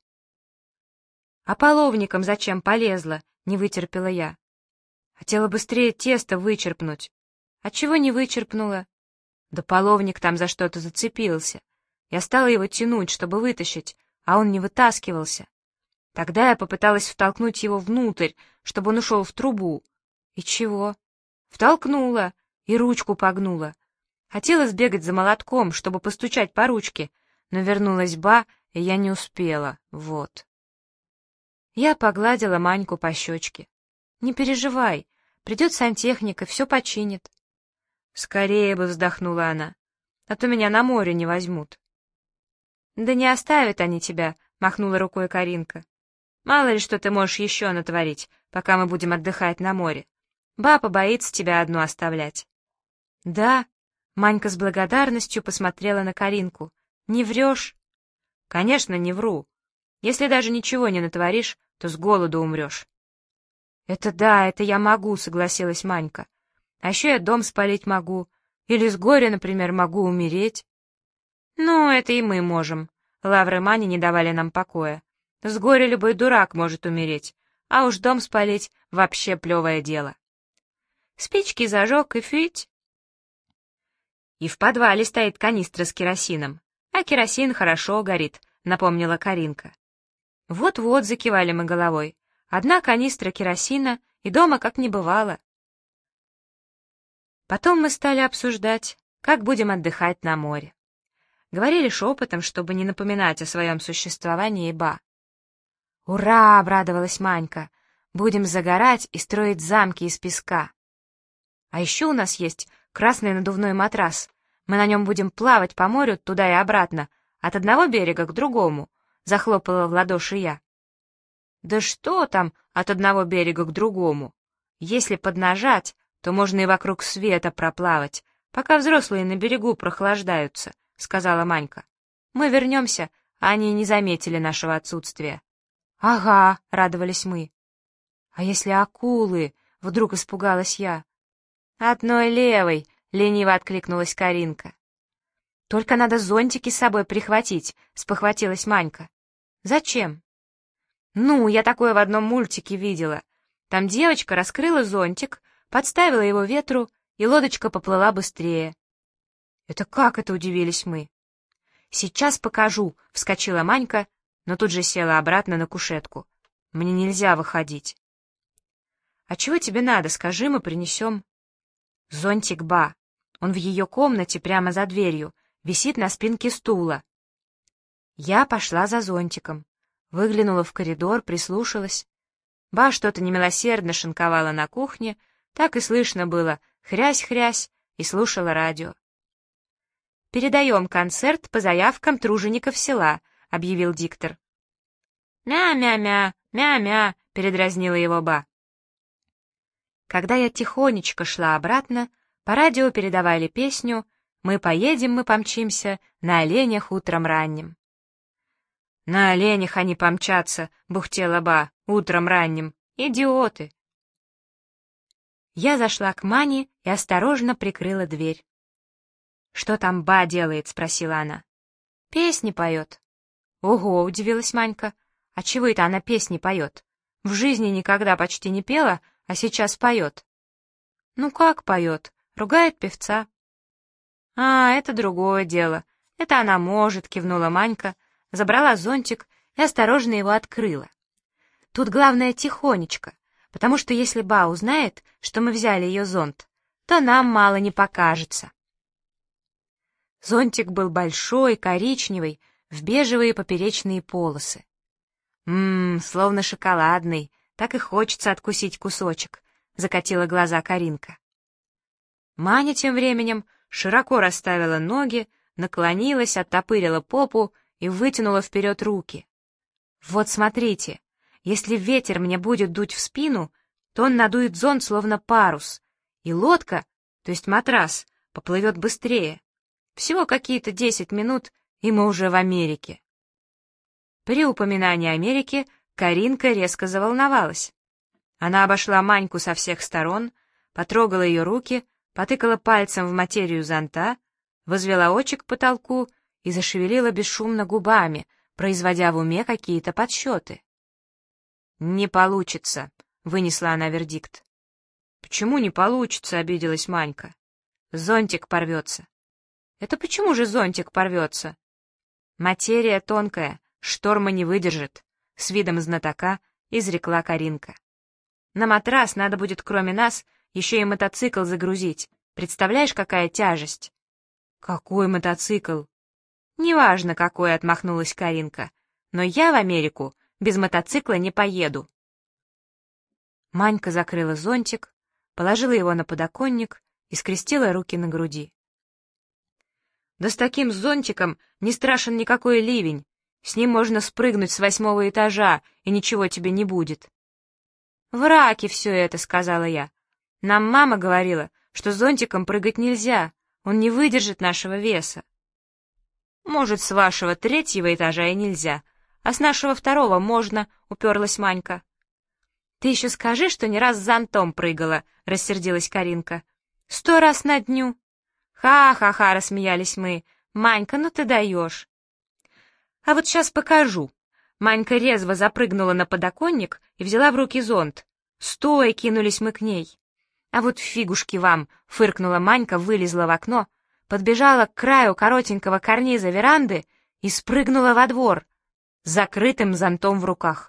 «А половником зачем полезла?» — не вытерпела я. Хотела быстрее тесто вычерпнуть. А чего не вычерпнула? Да половник там за что-то зацепился. Я стала его тянуть, чтобы вытащить, а он не вытаскивался. Тогда я попыталась втолкнуть его внутрь, чтобы он ушел в трубу. И чего? Втолкнула и ручку погнула. Хотела сбегать за молотком, чтобы постучать по ручке, но вернулась Ба, и я не успела, вот. Я погладила Маньку по щечке. «Не переживай, придет сантехник и все починит». «Скорее бы», — вздохнула она, — «а то меня на море не возьмут». «Да не оставят они тебя», — махнула рукой Каринка. «Мало ли что ты можешь еще натворить, пока мы будем отдыхать на море. Баба боится тебя одну оставлять». «Да», — Манька с благодарностью посмотрела на Каринку, — «не врешь?» «Конечно, не вру. Если даже ничего не натворишь, то с голоду умрешь». «Это да, это я могу», — согласилась Манька. «А еще я дом спалить могу. Или с горя, например, могу умереть». «Ну, это и мы можем». Лавры Мани не давали нам покоя. С горя любой дурак может умереть, а уж дом спалить — вообще плевое дело. Спички зажег и фить. И в подвале стоит канистра с керосином. А керосин хорошо горит, напомнила Каринка. Вот-вот, закивали мы головой. Одна канистра керосина, и дома как не бывало. Потом мы стали обсуждать, как будем отдыхать на море. Говорили шепотом, чтобы не напоминать о своем существовании Ба. «Ура!» — обрадовалась Манька. «Будем загорать и строить замки из песка. А еще у нас есть красный надувной матрас. Мы на нем будем плавать по морю туда и обратно, от одного берега к другому», — захлопала в ладоши я. «Да что там от одного берега к другому? Если поднажать, то можно и вокруг света проплавать, пока взрослые на берегу прохлаждаются», — сказала Манька. «Мы вернемся, а они не заметили нашего отсутствия». «Ага», — радовались мы. «А если акулы?» — вдруг испугалась я. «Одной левой», — лениво откликнулась Каринка. «Только надо зонтики с собой прихватить», — спохватилась Манька. «Зачем?» «Ну, я такое в одном мультике видела. Там девочка раскрыла зонтик, подставила его ветру, и лодочка поплыла быстрее». «Это как это?» — удивились мы. «Сейчас покажу», — вскочила Манька, но тут же села обратно на кушетку. «Мне нельзя выходить». «А чего тебе надо, скажи, мы принесем». «Зонтик Ба. Он в ее комнате прямо за дверью, висит на спинке стула». Я пошла за зонтиком, выглянула в коридор, прислушалась. Ба что-то немилосердно шинковала на кухне, так и слышно было хрясь-хрясь, и слушала радио. «Передаем концерт по заявкам тружеников села», — объявил диктор. «Мя-мя-мя, мя-мя», — передразнила его Ба. Когда я тихонечко шла обратно, по радио передавали песню «Мы поедем, мы помчимся на оленях утром ранним». «На оленях они помчатся», — бухтела Ба, — «утром ранним. Идиоты». Я зашла к Мане и осторожно прикрыла дверь. «Что там Ба делает?» — спросила она. «Песни поет». «Ого!» — удивилась Манька. «А чего это она песни поет? В жизни никогда почти не пела, а сейчас поет». «Ну как поет? Ругает певца». «А, это другое дело. Это она может», — кивнула Манька, забрала зонтик и осторожно его открыла. «Тут главное тихонечко, потому что если Ба узнает, что мы взяли ее зонт, то нам мало не покажется». Зонтик был большой, коричневый, в бежевые поперечные полосы. Словно шоколадный, так и хочется откусить кусочек», — закатила глаза Каринка. Маня тем временем широко расставила ноги, наклонилась, оттопырила попу и вытянула вперед руки. «Вот смотрите, если ветер мне будет дуть в спину, то он надует зонт словно парус, и лодка, то есть матрас, поплывет быстрее. Всего какие-то 10 минут, и мы уже в Америке». При упоминании Америки Каринка резко заволновалась. Она обошла Маньку со всех сторон, потрогала ее руки, потыкала пальцем в материю зонта, возвела очи к потолку и зашевелила бесшумно губами, производя в уме какие-то подсчеты. «Не получится», — вынесла она вердикт. «Почему не получится?» — обиделась Манька. «Зонтик порвется». «Это почему же зонтик порвется?» «Материя тонкая, шторма не выдержит», — с видом знатока изрекла Каринка. «На матрас надо будет, кроме нас, еще и мотоцикл загрузить. Представляешь, какая тяжесть?» «Какой мотоцикл?» «Неважно, какой», — отмахнулась Каринка. «Но я в Америку без мотоцикла не поеду». Манька закрыла зонтик, положила его на подоконник и скрестила руки на груди. «Да с таким зонтиком не страшен никакой ливень. С ним можно спрыгнуть с 8-го этажа, и ничего тебе не будет». «Враки все это», — сказала я. «Нам мама говорила, что зонтиком прыгать нельзя, он не выдержит нашего веса». «Может, с вашего 3-го этажа и нельзя, а с нашего 2-го можно», — уперлась Манька. «Ты еще скажи, что не раз с зонтом прыгала», — рассердилась Каринка. «100 раз на дню». «Ха-ха-ха», — рассмеялись мы. «Манька, ну ты даешь». «А вот сейчас покажу». Манька резво запрыгнула на подоконник и взяла в руки зонт. «Стой!» — кинулись мы к ней. «А вот фигушки вам!» — фыркнула Манька, вылезла в окно, подбежала к краю коротенького карниза веранды и спрыгнула во двор с закрытым зонтом в руках.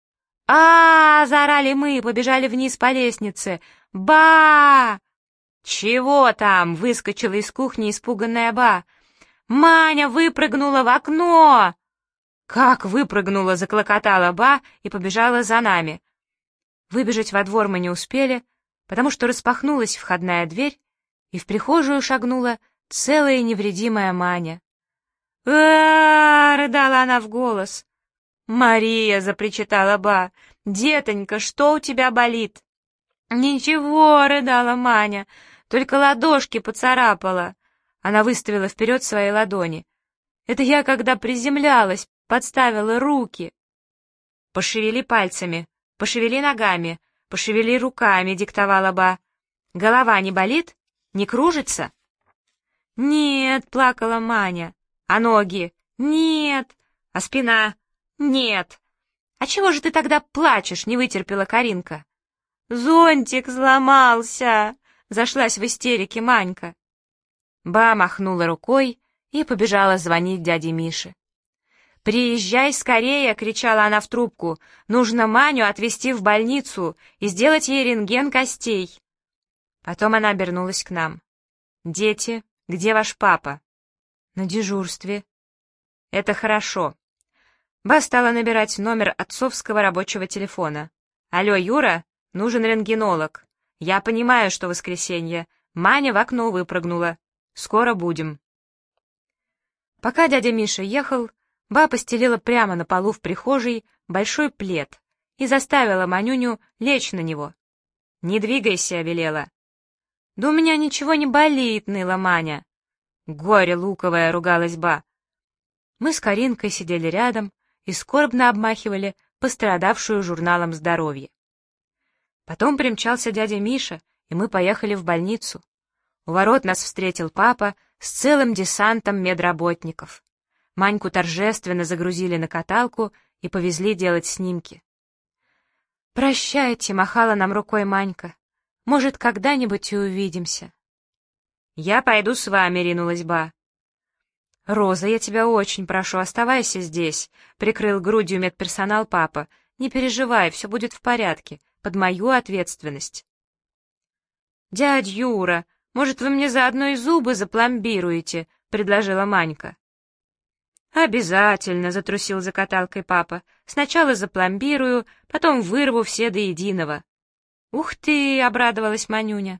Заорали мы, побежали вниз по лестнице. «Ба!» «Чего там?» — выскочила из кухни испуганная Ба. «Маня выпрыгнула в окно!» «Как выпрыгнула!» — заклокотала Ба и побежала за нами. Выбежать во двор мы не успели, потому что распахнулась входная дверь, и в прихожую шагнула целая невредимая Маня. Рыдала она в голос. «Мария!» — запричитала Ба. «Детонька, что у тебя болит?» «Ничего!» — рыдала Маня. «Только ладошки поцарапала». Она выставила вперед свои ладони. «Это я, когда приземлялась, подставила руки». «Пошевели пальцами, пошевели ногами, пошевели руками», — диктовала Ба. «Голова не болит? Не кружится?» «Нет», — плакала Маня. «А ноги?» «Нет». «А спина?» «Нет». «А чего же ты тогда плачешь?» — не вытерпела Каринка. «Зонтик сломался!» — зашлась в истерике Манька. Ба махнула рукой и побежала звонить дяде Мише. «Приезжай скорее!» — кричала она в трубку. «Нужно Маню отвезти в больницу и сделать ей рентген костей». Потом она обернулась к нам. «Дети, где ваш папа?» «На дежурстве». «Это хорошо». Ба стала набирать номер отцовского рабочего телефона. «Алло, Юра, нужен рентгенолог. Я понимаю, что воскресенье. Маня в окно выпрыгнула. Скоро будем». Пока дядя Миша ехал, Ба постелила прямо на полу в прихожей большой плед и заставила Манюню лечь на него. «Не двигайся», — велела. «Да у меня ничего не болит», — ныла Маня. «Горе луковое», — ругалась Ба. Мы с Каринкой сидели рядом и скорбно обмахивали пострадавшую журналом здоровья. Потом примчался дядя Миша, и мы поехали в больницу. У ворот нас встретил папа с целым десантом медработников. Маньку торжественно загрузили на каталку и повезли делать снимки. «Прощайте», — махала нам рукой Манька. «Может, когда-нибудь и увидимся». «Я пойду с вами», — ринулась Ба. «Роза, я тебя очень прошу, оставайся здесь», — прикрыл грудью медперсонал папа. «Не переживай, все будет в порядке, под мою ответственность». «Дядь Юра, может, вы мне заодно и зубы запломбируете?» — предложила Манька. «Обязательно», — затрусил за каталкой папа. «Сначала запломбирую, потом вырву все до единого». «Ух ты!» — обрадовалась Манюня.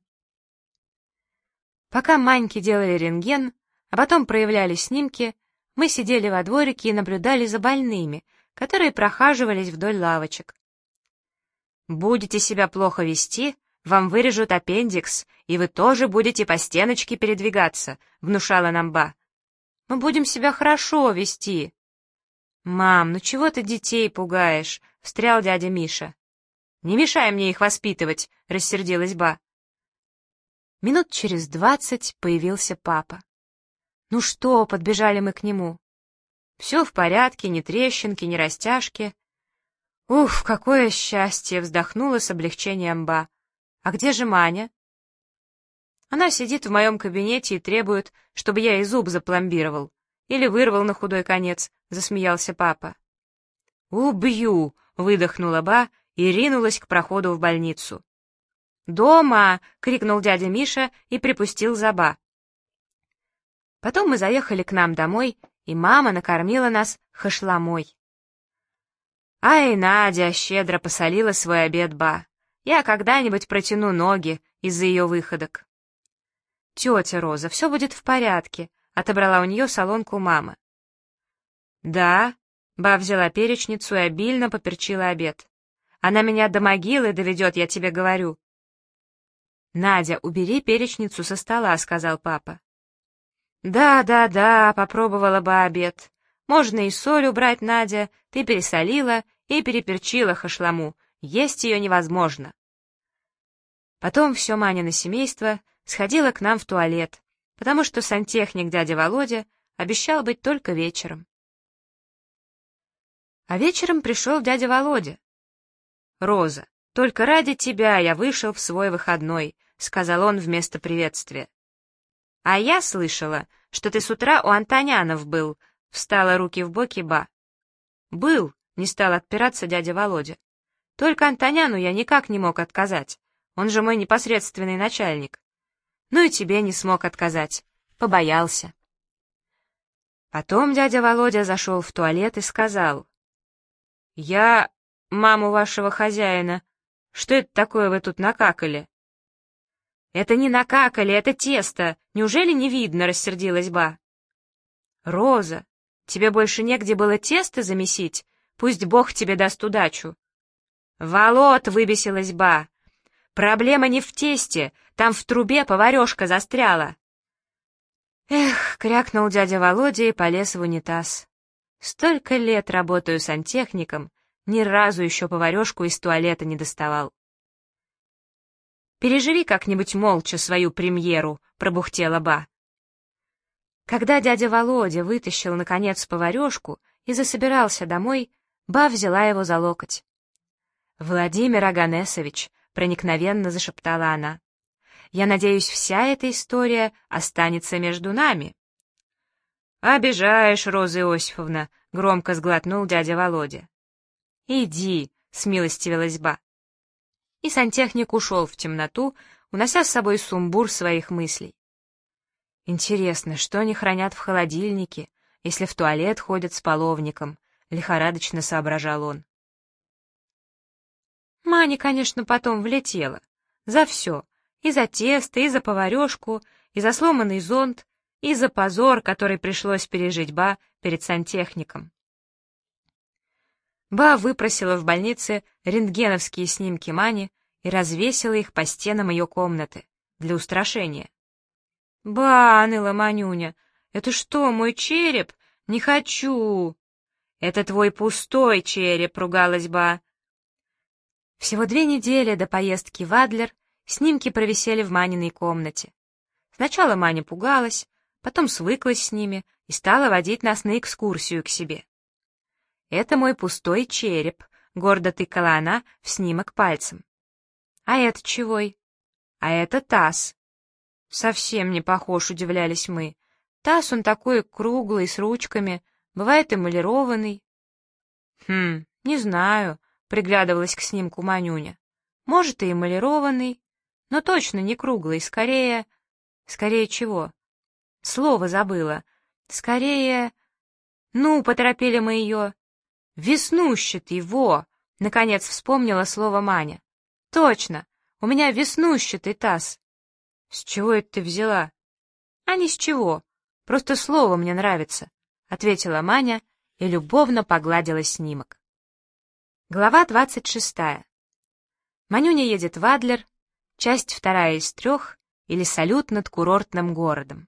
Пока Маньке делали рентген, а потом проявляли снимки, мы сидели во дворике и наблюдали за больными, которые прохаживались вдоль лавочек. «Будете себя плохо вести, вам вырежут аппендикс, и вы тоже будете по стеночке передвигаться», — внушала нам Ба. «Мы будем себя хорошо вести». «Мам, ну чего ты детей пугаешь?» — встрял дядя Миша. «Не мешай мне их воспитывать», — рассердилась Ба. Минут через 20 появился папа. «Ну что?» — подбежали мы к нему. «Все в порядке, ни трещинки, ни растяжки». «Ух, какое счастье!» — вздохнула с облегчением Ба. «А где же Маня?» «Она сидит в моем кабинете и требует, чтобы я ей зуб запломбировал. Или вырвал на худой конец», — засмеялся папа. «Убью!» — выдохнула Ба и ринулась к проходу в больницу. «Дома!» — крикнул дядя Миша и припустил за Ба. Потом мы заехали к нам домой, и мама накормила нас хашламой. «Ай, Надя!» — щедро посолила свой обед Ба. «Я когда-нибудь протяну ноги из-за ее выходок». «Тетя Роза, все будет в порядке», — отобрала у нее солонку мама. «Да», — Ба взяла перечницу и обильно поперчила обед. «Она меня до могилы доведет, я тебе говорю». «Надя, убери перечницу со стола», — сказал папа. «Да», — попробовала Ба обед. «Можно и соль убрать, Надя, ты пересолила и переперчила хашламу, есть ее невозможно». Потом все Манино семейство сходило к нам в туалет, потому что сантехник дядя Володя обещал быть только вечером. А вечером пришел дядя Володя. «Роза, только ради тебя я вышел в свой выходной», — сказал он вместо приветствия. «А я слышала, что ты с утра у Антонянов был», — встала руки в боки Ба. «Был», — не стал отпираться дядя Володя. «Только Антоняну я никак не мог отказать, он же мой непосредственный начальник. Ну и тебе не смог отказать, побоялся». Потом дядя Володя зашел в туалет и сказал: «Я маму вашего хозяина. Что это такое вы тут накакали?» «Это не накакали, это тесто. Неужели не видно?» — рассердилась ба. «Роза, тебе больше негде было тесто замесить? Пусть Бог тебе даст удачу». «Волод!» — выбесилась ба. «Проблема не в тесте, там в трубе поварешка застряла». «Эх!» — крякнул дядя Володя и полез в унитаз. «Столько лет работаю сантехником, ни разу еще поварешку из туалета не доставал». «Переживи как-нибудь молча свою премьеру», — пробухтела ба. Когда дядя Володя вытащил, наконец, поварешку и засобирался домой, ба взяла его за локоть. «Владимир Аганесович», — проникновенно зашептала она, — «я надеюсь, вся эта история останется между нами». «Обижаешь, Роза Иосифовна», — громко сглотнул дядя Володя. «Иди», — смилостивилась ба. И сантехник ушел в темноту, унося с собой сумбур своих мыслей. «Интересно, что они хранят в холодильнике, если в туалет ходят с половником?» — лихорадочно соображал он. Маня, конечно, потом влетела. За все. И за тесто, и за поварешку, и за сломанный зонт, и за позор, который пришлось пережить ба перед сантехником. Ба выпросила в больнице рентгеновские снимки Мани и развесила их по стенам ее комнаты для устрашения. «Ба!» — ныла Манюня. «Это что, мой череп? Не хочу!» «Это твой пустой череп!» — ругалась ба. Всего 2 недели до поездки в Адлер снимки провисели в Маниной комнате. Сначала Маня пугалась, потом свыклась с ними и стала водить нас на экскурсию к себе. «Это мой пустой череп», — гордо тыкала она в снимок пальцем. «А это чегой?» «А это таз». «Совсем не похож», — удивлялись мы. «Таз он такой круглый, с ручками, бывает эмалированный». Не знаю», — приглядывалась к снимку Манюня. «Может, и эмалированный, но точно не круглый, скорее...» «Скорее чего?» «Слово забыла. Скорее...» «Ну, поторопили мы ее...» «Веснущатый, во!» — наконец вспомнила слово Маня. «Точно, у меня веснущатый таз». «С чего это ты взяла?» «А ни с чего, просто слово мне нравится», — ответила Маня и любовно погладила снимок. Глава 26. Манюня едет в Адлер, часть 2 из 3, или салют над курортным городом.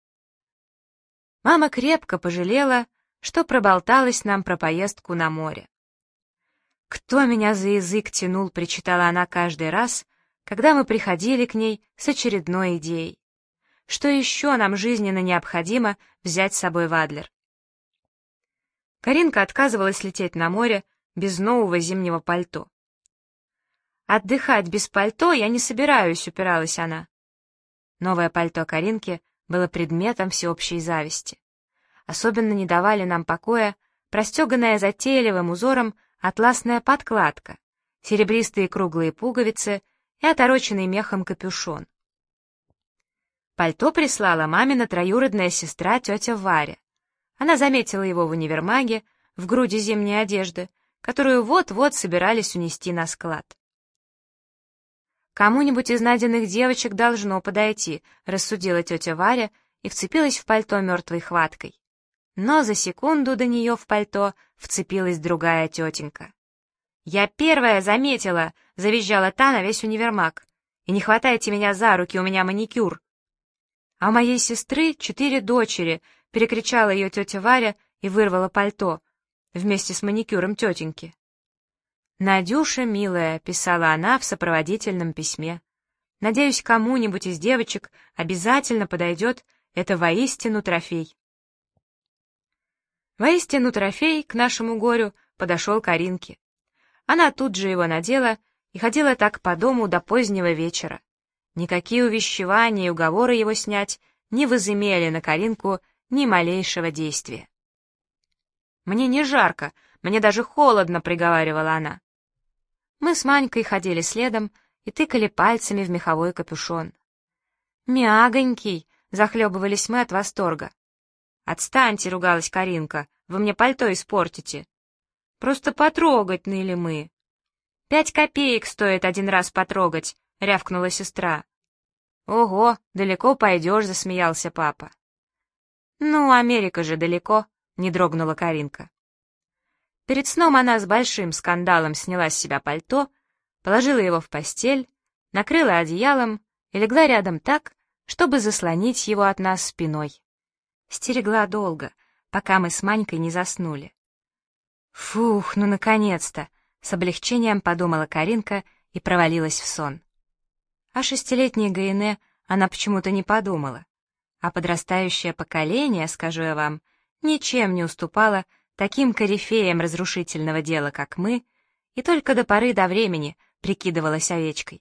Мама крепко пожалела, что проболталась нам про поездку на море. «Кто меня за язык тянул?» — причитала она каждый раз, когда мы приходили к ней с очередной идеей. Что еще нам жизненно необходимо взять с собой в Адлер? Каринка отказывалась лететь на море без нового зимнего пальто. «Отдыхать без пальто я не собираюсь», — упиралась она. Новое пальто Каринки было предметом всеобщей зависти. Особенно не давали нам покоя простеганная затейливым узором атласная подкладка, серебристые круглые пуговицы и отороченный мехом капюшон. Пальто прислала мамина троюродная сестра тетя Варя. Она заметила его в универмаге, в груди зимней одежды, которую вот-вот собирались унести на склад. «Кому-нибудь из найденных девочек должно подойти», — рассудила тетя Варя и вцепилась в пальто мертвой хваткой. Но за секунду до нее в пальто вцепилась другая тетенька. «Я первая заметила!» — завизжала та на весь универмаг. «И не хватайте меня за руки, у меня маникюр!» «А у моей сестры 4 дочери!» — перекричала ее тетя Варя и вырвала пальто вместе с маникюром тетеньки. «Надюша, милая», — писала она в сопроводительном письме, — «надеюсь, кому-нибудь из девочек обязательно подойдет это воистину трофей». Воистину трофей, к нашему горю, подошел Каринке. Она тут же его надела и ходила так по дому до позднего вечера. Никакие увещевания и уговоры его снять не возымели на Каринку ни малейшего действия. «Мне не жарко, мне даже холодно», — приговаривала она. Мы с Манькой ходили следом и тыкали пальцами в меховой капюшон. «Мягонький», — захлебывались мы от восторга. «Отстаньте», — ругалась Каринка, — «вы мне пальто испортите». «Просто потрогать ныли мы». «5 копеек стоит один раз потрогать», — рявкнула сестра. «Ого, далеко пойдешь», — засмеялся папа. «Ну, Америка же далеко», — не дрогнула Каринка. Перед сном она с большим скандалом сняла с себя пальто, положила его в постель, накрыла одеялом и легла рядом так, чтобы заслонить его от нас спиной. Стерегла долго, пока мы с Манькой не заснули. «Фух, ну наконец-то!» — с облегчением подумала Каринка и провалилась в сон. О 6-летней Гаине она почему-то не подумала, а подрастающее поколение, скажу я вам, ничем не уступало таким корифеям разрушительного дела, как мы, и только до поры до времени прикидывалась овечкой.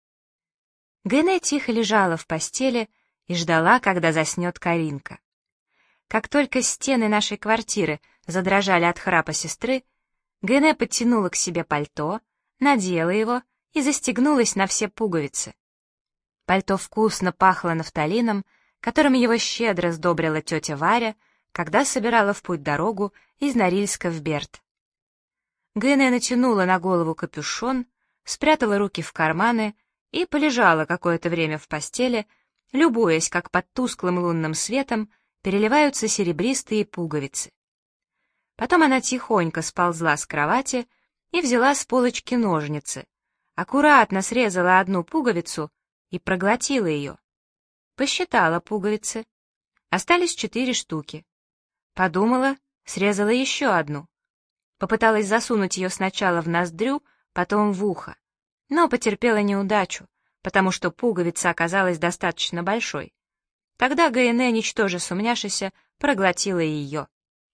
Гаине тихо лежала в постели и ждала, когда заснет Каринка. Как только стены нашей квартиры задрожали от храпа сестры, Гаине подтянула к себе пальто, надела его и застегнулась на все пуговицы. Пальто вкусно пахло нафталином, которым его щедро сдобрила тетя Варя, когда собирала в путь дорогу из Норильска в Берд. Гаине натянула на голову капюшон, спрятала руки в карманы и полежала какое-то время в постели, любуясь, как под тусклым лунным светом переливаются серебристые пуговицы. Потом она тихонько сползла с кровати и взяла с полочки ножницы, аккуратно срезала одну пуговицу и проглотила ее. Посчитала пуговицы. Остались 4 штуки. Подумала, срезала еще одну. Попыталась засунуть ее сначала в ноздрю, потом в ухо, но потерпела неудачу, потому что пуговица оказалась достаточно большой. Тогда Гаине, ничтоже сумняшися, проглотила ее.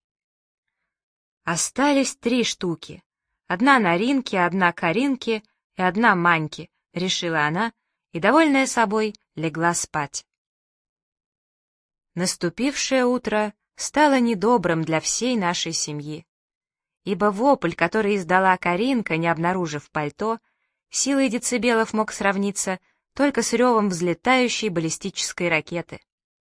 Остались 3 штуки. Одна Наринке, одна Каринке и одна Маньке, решила она, и, довольная собой, легла спать. Наступившее утро стало недобрым для всей нашей семьи, ибо вопль, который издала Каринка, не обнаружив пальто, силой децибелов мог сравниться только с ревом взлетающей баллистической ракеты.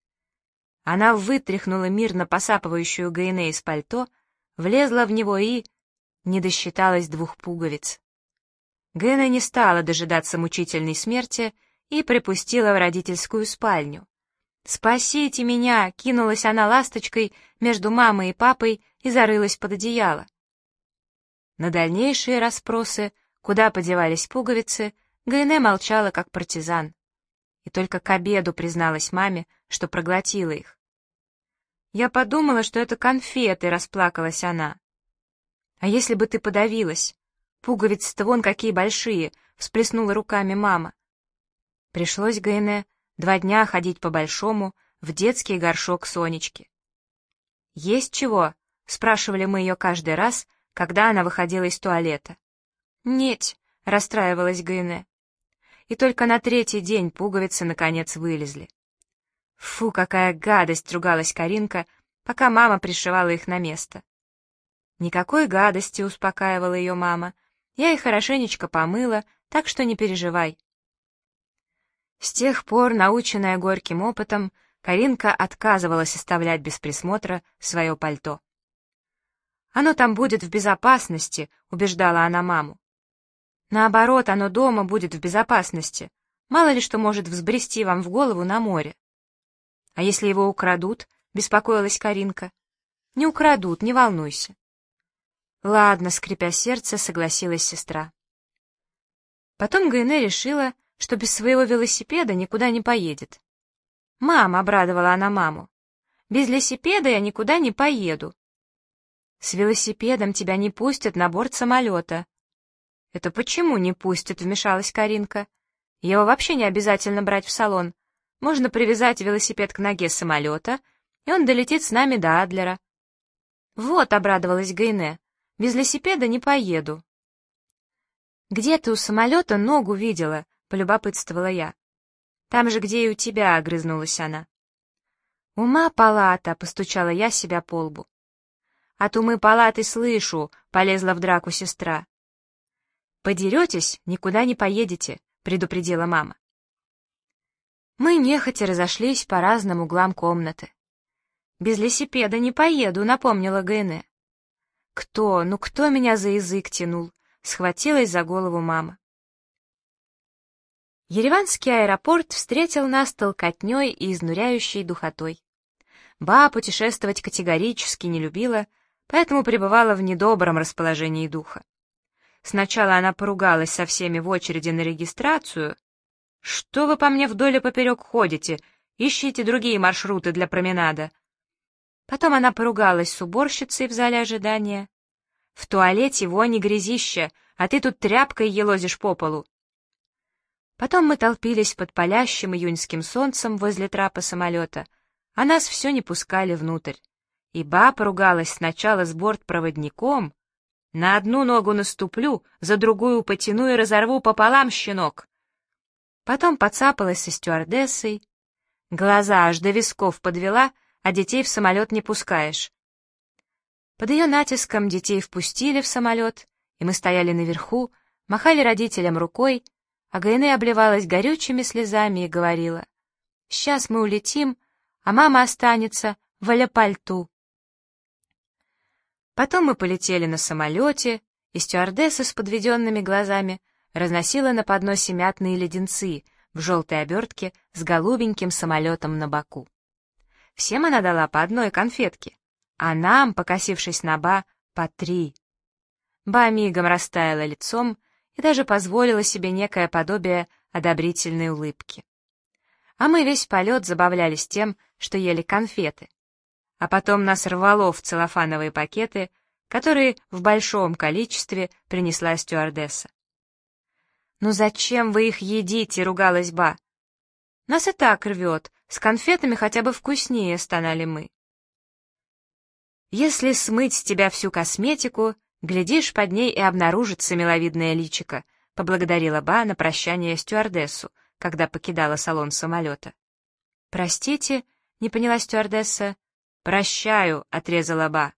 Она вытряхнула мирно посапывающую Гаине из пальто, влезла в него и не досчиталась 2 пуговиц. Гаине не стала дожидаться мучительной смерти и припустила в родительскую спальню. «Спасите меня!» — кинулась она ласточкой между мамой и папой и зарылась под одеяло. На дальнейшие расспросы, куда подевались пуговицы, Гаине молчала как партизан. И только к обеду призналась маме, что проглотила их. «Я подумала, что это конфеты», — расплакалась она. «А если бы ты подавилась? Пуговицы-то вон какие большие», — всплеснула руками мама. Пришлось Гаине 2 дня ходить по-большому в детский горшок Сонечки. «Есть чего?» — спрашивали мы ее каждый раз, когда она выходила из туалета. «Нет», — расстраивалась Гаине. И только на 3-й день пуговицы наконец вылезли. «Фу, какая гадость!» — ругалась Каринка, пока мама пришивала их на место. «Никакой гадости», — успокаивала ее мама. «Я их хорошенечко помыла, так что не переживай». С тех пор, наученная горьким опытом, Каринка отказывалась оставлять без присмотра свое пальто. «Оно там будет в безопасности», — убеждала она маму. «Наоборот, оно дома будет в безопасности. Мало ли что может взбрести вам в голову на море». «А если его украдут?» — беспокоилась Каринка. «Не украдут, не волнуйся». «Ладно», — скрипя сердце, согласилась сестра. Потом Гаине решила, что без своего велосипеда никуда не поедет. «Мама», — обрадовала она маму, — «без велосипеда я никуда не поеду». «С велосипедом тебя не пустят на борт самолета». «Это почему не пустят?» — вмешалась Каринка. «Его вообще не обязательно брать в салон. Можно привязать велосипед к ноге самолета, и он долетит с нами до Адлера». «Вот», — обрадовалась Гаине, — «без велосипеда не поеду». «Где ты у самолета ногу видела?» — полюбопытствовала я. «Там же, где и у тебя», — огрызнулась она. «Ума палата», — постучала я себя по лбу. «От умы палаты слышу», — полезла в драку сестра. «Подеретесь, никуда не поедете», — предупредила мама. Мы нехотя разошлись по разным углам комнаты. «Без велосипеда не поеду», — напомнила Гайне. «Кто? Ну кто меня за язык тянул?» — схватилась за голову мама. Ереванский аэропорт встретил нас толкотней и изнуряющей духотой. Ба путешествовать категорически не любила, поэтому пребывала в недобром расположении духа. Сначала она поругалась со всеми в очереди на регистрацию. «Что вы по мне вдоль и поперек ходите? Ищите другие маршруты для променада». Потом она поругалась с уборщицей в зале ожидания. «В туалете вонь и грязища, а ты тут тряпкой елозишь по полу». Потом мы толпились под палящим июньским солнцем возле трапа самолета, а нас все не пускали внутрь. И Ба поругалась сначала с бортпроводником. «На одну ногу наступлю, за другую потяну и разорву пополам, щенок». Потом поцапалась со стюардессой. Глаза аж до висков подвела, а детей в самолет не пускаешь. Под ее натиском детей впустили в самолет, и мы стояли наверху, махали родителям рукой, а Гайне обливалась горючими слезами и говорила: «Сейчас мы улетим, а мама останется в аля-пальту». Потом мы полетели на самолете, и стюардесса с подведенными глазами разносила на подносе мятные леденцы в желтой обертке с голубеньким самолетом на боку. Всем она дала по одной конфетке, а нам, покосившись на Ба, по 3. Ба мигом растаяла лицом и даже позволила себе некое подобие одобрительной улыбки. А мы весь полет забавлялись тем, что ели конфеты. А потом нас рвало в целлофановые пакеты, которые в большом количестве принесла стюардесса. «Ну зачем вы их едите?» — ругалась Ба. «Нас и так рвет, с конфетами хотя бы вкуснее», — стонали мы. «Если смыть с тебя всю косметику, глядишь, под ней и обнаружится миловидное личико», — поблагодарила Ба на прощание стюардессу, когда покидала салон самолета. «Простите», — не поняла стюардесса. «Прощаю», — отрезала Ба.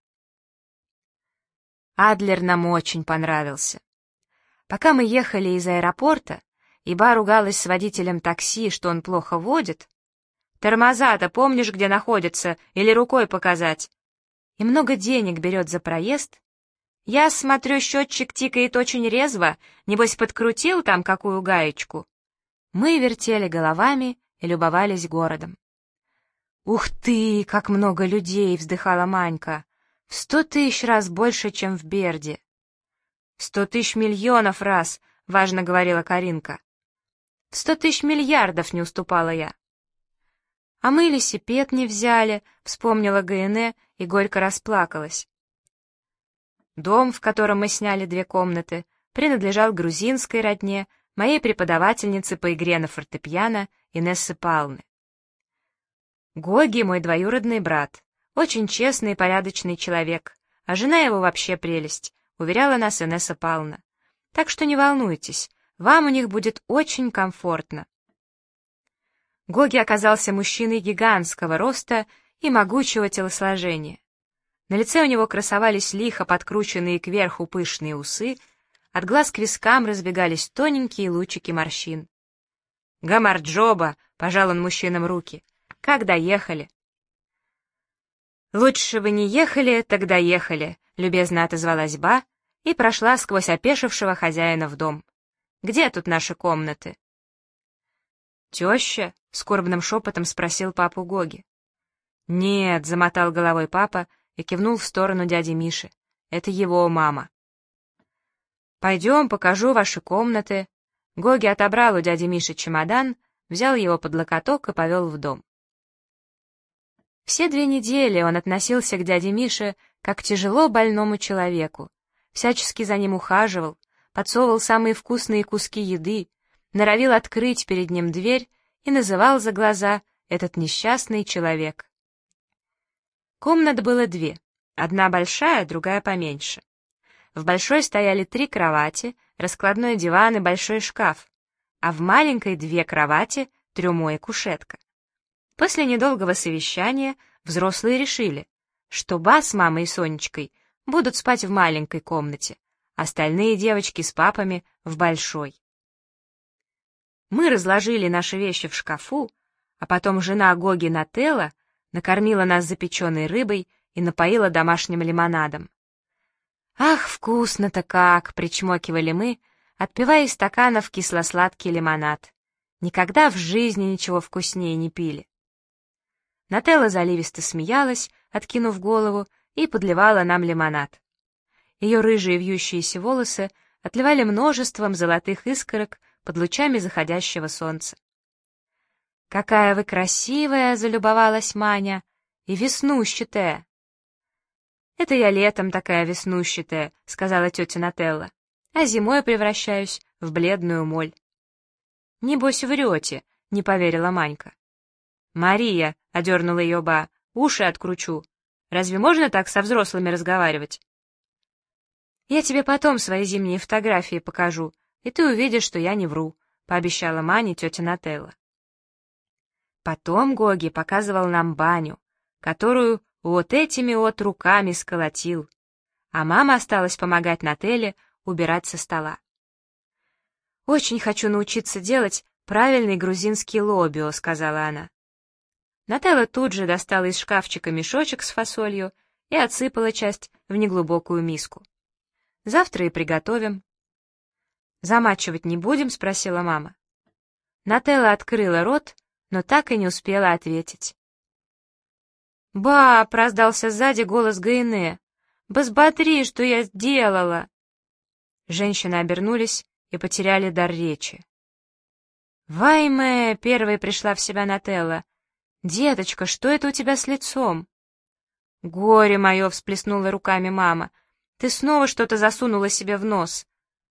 Адлер нам очень понравился. Пока мы ехали из аэропорта, и Ба ругалась с водителем такси, что он плохо водит. «Тормоза-то помнишь, где находятся, или рукой показать?» И много денег берет за проезд. Я смотрю, счетчик тикает очень резво, небось подкрутил там какую гаечку. Мы вертели головами и любовались городом. «Ух ты, как много людей!» — вздыхала Манька. «В 100 000 раз больше, чем в Берде». «В 100 000 миллионов раз!» — важно говорила Каринка. «В 100 000 миллиардов!» — не уступала я. «А мы велосипед не взяли», — вспомнила Гайне и горько расплакалась. Дом, в котором мы сняли 2 комнаты, принадлежал грузинской родне, моей преподавательнице по игре на фортепиано Инессы Павловны. Гоги — мой двоюродный брат, очень честный и порядочный человек, а жена его вообще прелесть, уверяла нас Инесса Павловна. Так что не волнуйтесь, вам у них будет очень комфортно. Гоги оказался мужчиной гигантского роста и могучего телосложения. На лице у него красовались лихо подкрученные кверху пышные усы, от глаз к вискам разбегались тоненькие лучики морщин. «Гамарджоба!» — пожал он мужчинам руки. «Как доехали?» «Лучше бы не ехали, так доехали», — любезно отозвалась Ба и прошла сквозь опешившего хозяина в дом. «Где тут наши комнаты?» «Теща?» — скорбным шепотом спросил папу Гоги. «Нет», — замотал головой папа и кивнул в сторону дяди Миши. «Это его мама». «Пойдем, покажу ваши комнаты». Гоги отобрал у дяди Миши чемодан, взял его под локоток и повел в дом. Все 2 недели он относился к дяде Мише как к тяжело больному человеку, всячески за ним ухаживал, подсовывал самые вкусные куски еды, норовил открыть перед ним дверь и называл за глаза этот несчастный человек. Комнат было 2, одна большая, другая поменьше. В большой стояли 3 кровати, раскладной диван и большой шкаф, а в маленькой 2 кровати, трюмо и кушетка. После недолгого совещания взрослые решили, что Ба с мамой и Сонечкой будут спать в маленькой комнате, остальные девочки с папами в большой. Мы разложили наши вещи в шкафу, а потом жена Гоги Нателла накормила нас запеченной рыбой и напоила домашним лимонадом. «Ах, вкусно-то как!» — причмокивали мы, отпивая из стаканов кисло-сладкий лимонад. Никогда в жизни ничего вкуснее не пили. Нателла заливисто смеялась, откинув голову, и подливала нам лимонад. Ее рыжие вьющиеся волосы отливали множеством золотых искорок под лучами заходящего солнца. «Какая вы красивая!» — залюбовалась Маня. «И веснущатая!» «Это я летом такая веснущатая», — сказала тетя Нателла, «а зимой превращаюсь в бледную моль». «Небось, врете», — не поверила Манька. «Мария», — одернула ее ба, — «уши откручу. Разве можно так со взрослыми разговаривать?» «Я тебе потом свои зимние фотографии покажу, и ты увидишь, что я не вру», — пообещала Мане тетя Нателла. Потом Гоги показывал нам баню, которую вот этими вот руками сколотил, а мама осталась помогать Нателле убирать со стола. «Очень хочу научиться делать правильный грузинский лобио», — сказала она. Нателла тут же достала из шкафчика мешочек с фасолью и отсыпала часть в неглубокую миску. «Завтра и приготовим». «Замачивать не будем?» — спросила мама. Нателла открыла рот, но так и не успела ответить. «Ба!» — раздался сзади голос Гайне. «Посмотри, что я сделала!» Женщины обернулись и потеряли дар речи. «Вайме!» — первой пришла в себя Нателла. «Деточка, что это у тебя с лицом?» «Горе мое!» — всплеснула руками мама. «Ты снова что-то засунула себе в нос».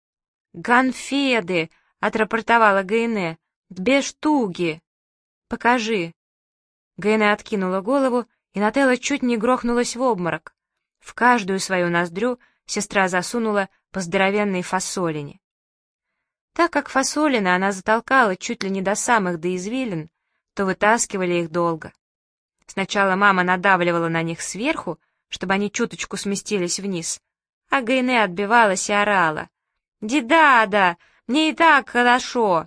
«Ганфеды!» — отрапортовала Гайне. «Две штуки!» «Покажи!» Гайне откинула голову, и Нателла чуть не грохнулась в обморок. В каждую свою ноздрю сестра засунула по здоровенной фасолине. Так как фасолины она затолкала чуть ли не до самых до извилин, то вытаскивали их долго. Сначала мама надавливала на них сверху, чтобы они чуточку сместились вниз, а Гайне отбивалась и орала: «Дедада, мне и так хорошо!»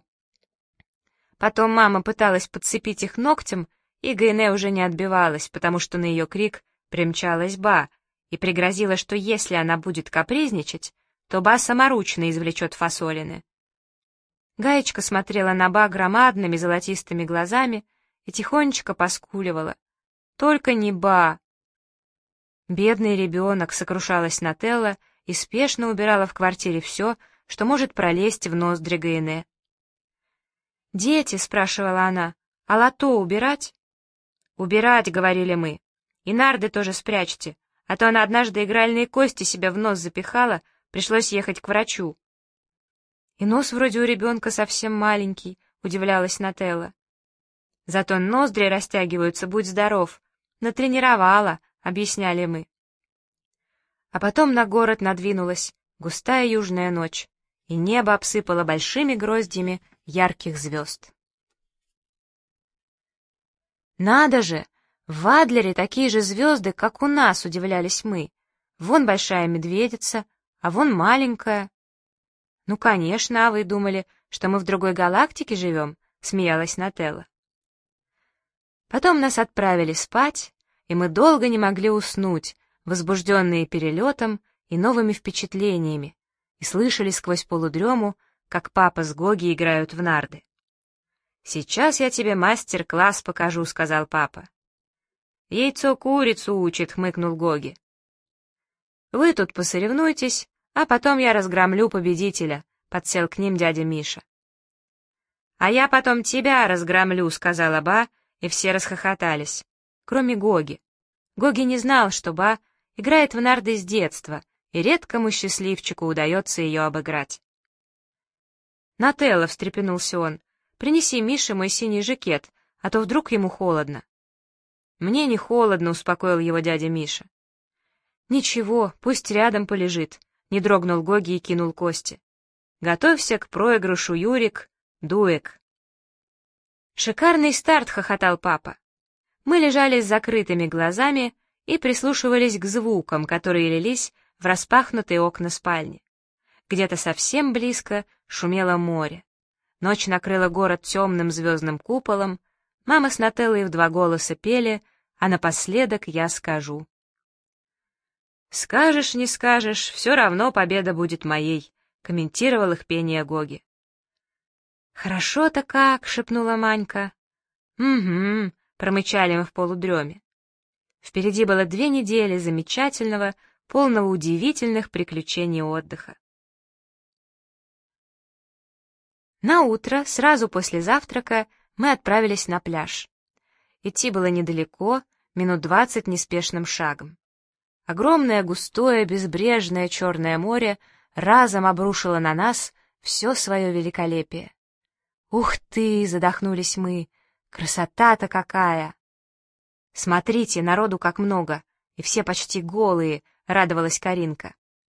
Потом мама пыталась подцепить их ногтем, и Гайне уже не отбивалась, потому что на ее крик примчалась Ба и пригрозила, что если она будет капризничать, то Ба саморучно извлечет фасолины. Гаечка смотрела на Ба громадными золотистыми глазами и тихонечко поскуливала. «Только не Ба!» «Бедный ребенок!» — сокрушалась Нателла и спешно убирала в квартире все, что может пролезть в ноздри Гайне. «Дети!» — спрашивала она. «А лото убирать?» «Убирать!» — говорили мы. «И нарды тоже спрячьте, а то она однажды игральные кости себе в нос запихала, пришлось ехать к врачу». «И нос вроде у ребенка совсем маленький», — удивлялась Нателла. «Зато ноздри растягиваются, будь здоров. Натренировала», — объясняли мы. А потом на город надвинулась густая южная ночь, и небо обсыпало большими гроздьями ярких звезд. «Надо же! В Адлере такие же звезды, как у нас», — удивлялись мы. «Вон большая медведица, а вон маленькая». «Ну, конечно, а вы думали, что мы в другой галактике живем?» — смеялась Нателла. Потом нас отправили спать, и мы долго не могли уснуть, возбужденные перелетом и новыми впечатлениями, и слышали сквозь полудрему, как папа с Гоги играют в нарды. «Сейчас я тебе мастер-класс покажу», — сказал папа. «Яйцо курицу учит», — хмыкнул Гоги. «Вы тут посоревнуйтесь, а потом я разгромлю победителя», — подсел к ним дядя Миша. «А я потом тебя разгромлю», — сказала Ба, и все расхохотались, кроме Гоги. Гоги не знал, что Ба играет в нарды с детства, и редкому счастливчику удается ее обыграть. «Нателла», — встрепенулся он, — «принеси Мише мой синий жакет, а то вдруг ему холодно». «Мне не холодно», — успокоил его дядя Миша. «Ничего, пусть рядом полежит», — не дрогнул Гоги и кинул кости. «Готовься к проигрышу, Юрик, дуэк». «Шикарный старт», — хохотал папа. Мы лежали с закрытыми глазами и прислушивались к звукам, которые лились в распахнутые окна спальни. Где-то совсем близко шумело море. Ночь накрыла город темным звездным куполом, мама с Нателлой в два голоса пели а напоследок я скажу. «Скажешь, не скажешь, все равно победа будет моей», — комментировал их пение Гоги. «Хорошо-то как», — шепнула Манька. «Угу», — промычали мы в полудреме. Впереди было 2 недели замечательного, полного удивительных приключений отдыха. Наутро, сразу после завтрака, мы отправились на пляж. Идти было недалеко, минут 20 неспешным шагом. Огромное, густое, безбрежное Черное море разом обрушило на нас все свое великолепие. «Ух ты!» — задохнулись мы. «Красота-то какая!» «Смотрите, народу как много, и все почти голые», — радовалась Каринка.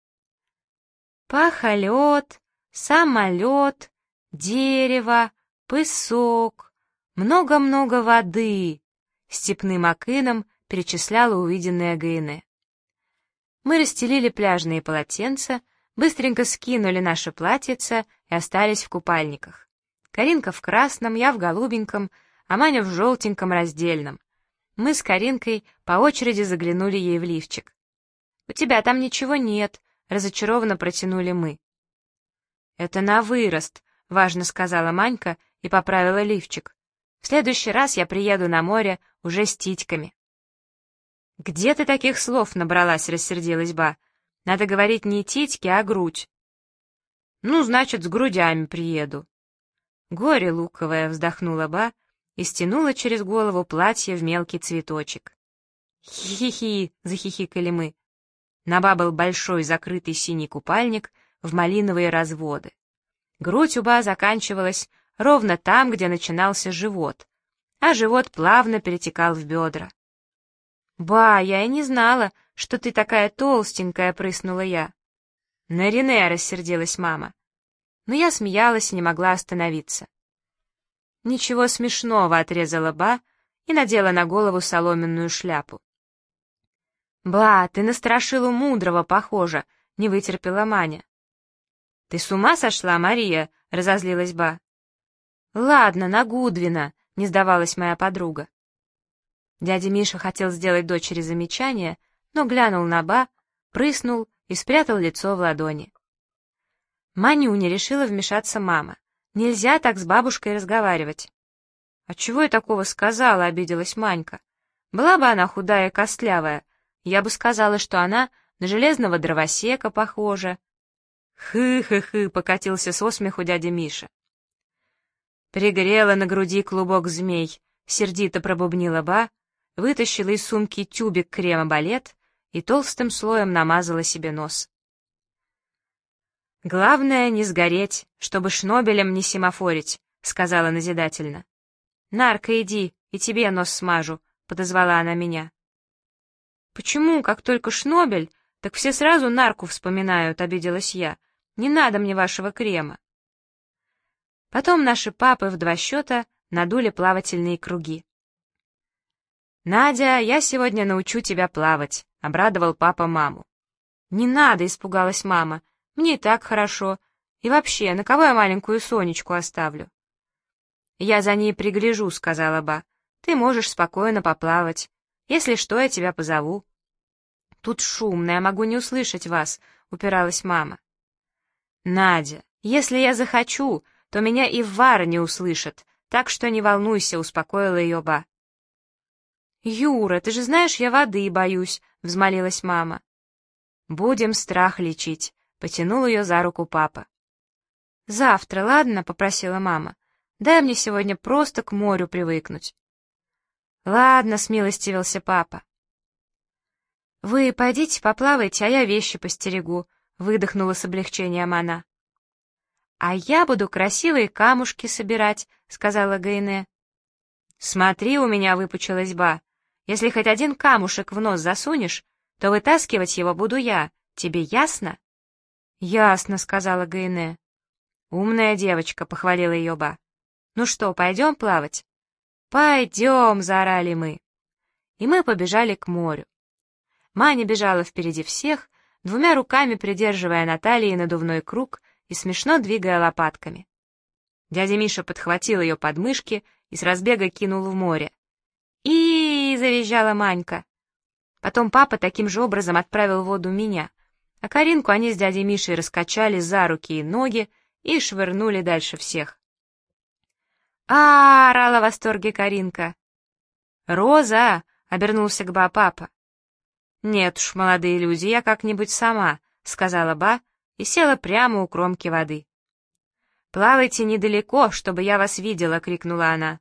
Пахолет, самолет, дерево, песок, много-много воды, степным акином перечисляла увиденное Гайне. Мы расстелили пляжные полотенца, быстренько скинули наши платьица и остались в купальниках. Каринка в красном, я в голубеньком, а Маня в желтеньком раздельном. Мы с Каринкой по очереди заглянули ей в лифчик. «У тебя там ничего нет», — разочарованно протянули мы. «Это на вырост», — важно сказала Манька и поправила лифчик. «В следующий раз я приеду на море уже с титьками». «Где ты таких слов набралась?» — рассердилась Ба. «Надо говорить не титьки, а грудь». «Ну, значит, с грудями приеду». «Горе луковое», — вздохнула Ба и стянула через голову платье в мелкий цветочек. «Хи-хи-хи», — захихикали мы. На Ба был большой закрытый синий купальник в малиновые разводы. Грудь у Ба заканчивалась ровно там, где начинался живот, а живот плавно перетекал в бедра. «Ба, я и не знала, что ты такая толстенькая», — прыснула я. «На Рене», — рассердилась мама. Но я смеялась и не могла остановиться. «Ничего смешного», — отрезала Ба и надела на голову соломенную шляпу. «Ба, ты на Страшилу Мудрого похожа», — не вытерпела Маня. «Ты с ума сошла, Мария?» — разозлилась Ба. «Ладно, на Гудвина», — не сдавалась моя подруга. Дядя Миша хотел сделать дочери замечание, но глянул на Ба, прыснул и спрятал лицо в ладони. Манюня решила вмешаться мама. «Нельзя так с бабушкой разговаривать». «А чего я такого сказала?» — обиделась Манька. «Была бы она худая и костлявая, я бы сказала, что она на железного дровосека похожа». «Хы-хы-хы!» — покатился со смеху дядя Миша. «Пригрела на груди клубок змей», — сердито пробубнила Ба, вытащила из сумки тюбик крема балет и толстым слоем намазала себе нос. «Главное не сгореть, чтобы шнобелем не семафорить», — сказала назидательно. «Нарка, иди, и тебе нос смажу», — подозвала она меня. «Почему, как только шнобель, так все сразу нарку вспоминают?» — обиделась я. «Не надо мне вашего крема». Потом наши папы в 2 счета надули плавательные круги. «Надя, я сегодня научу тебя плавать», — обрадовал папа маму. «Не надо», — испугалась мама, — «мне и так хорошо. И вообще, на кого я маленькую Сонечку оставлю?» «Я за ней пригляжу», — сказала Ба. «Ты можешь спокойно поплавать. Если что, я тебя позову». «Тут шумно, я могу не услышать вас», — упиралась мама. «Надя, если я захочу, то меня и Вара не услышат, так что не волнуйся», — успокоила ее Ба. «Юра, ты же знаешь, я воды боюсь», — взмолилась мама. «Будем страх лечить», — потянул ее за руку папа. «Завтра, ладно?» — попросила мама. «Дай мне сегодня просто к морю привыкнуть». «Ладно», — смилостивился папа. «Вы пойдите поплавайте, а я вещи постерегу», — выдохнула с облегчением она. «А я буду красивые камушки собирать», — сказала Гайне. «Смотри, у меня выпучилась Ба. Если хоть один камушек в нос засунешь, то вытаскивать его буду я. Тебе ясно?» «Ясно», — сказала Гайне. «Умная девочка», — похвалила ее Ба. «Ну что, пойдем плавать?» «Пойдем», — заорали мы. И мы побежали к морю. Маня бежала впереди всех, 2 руками придерживая на талии надувной круг и смешно двигая лопатками. Дядя Миша подхватил ее подмышки и с разбега кинул в море. И завизжала Манька. Потом папа таким же образом отправил в воду меня, а Каринку они с дядей Мишей раскачали за руки и ноги и швырнули дальше всех. Орала в восторге Каринка. «Роза!» — обернулся к Ба папа. «Нет уж, молодые люди, я как-нибудь сама», — сказала Ба и села прямо у кромки воды. «Плавайте недалеко, чтобы я вас видела», — крикнула она.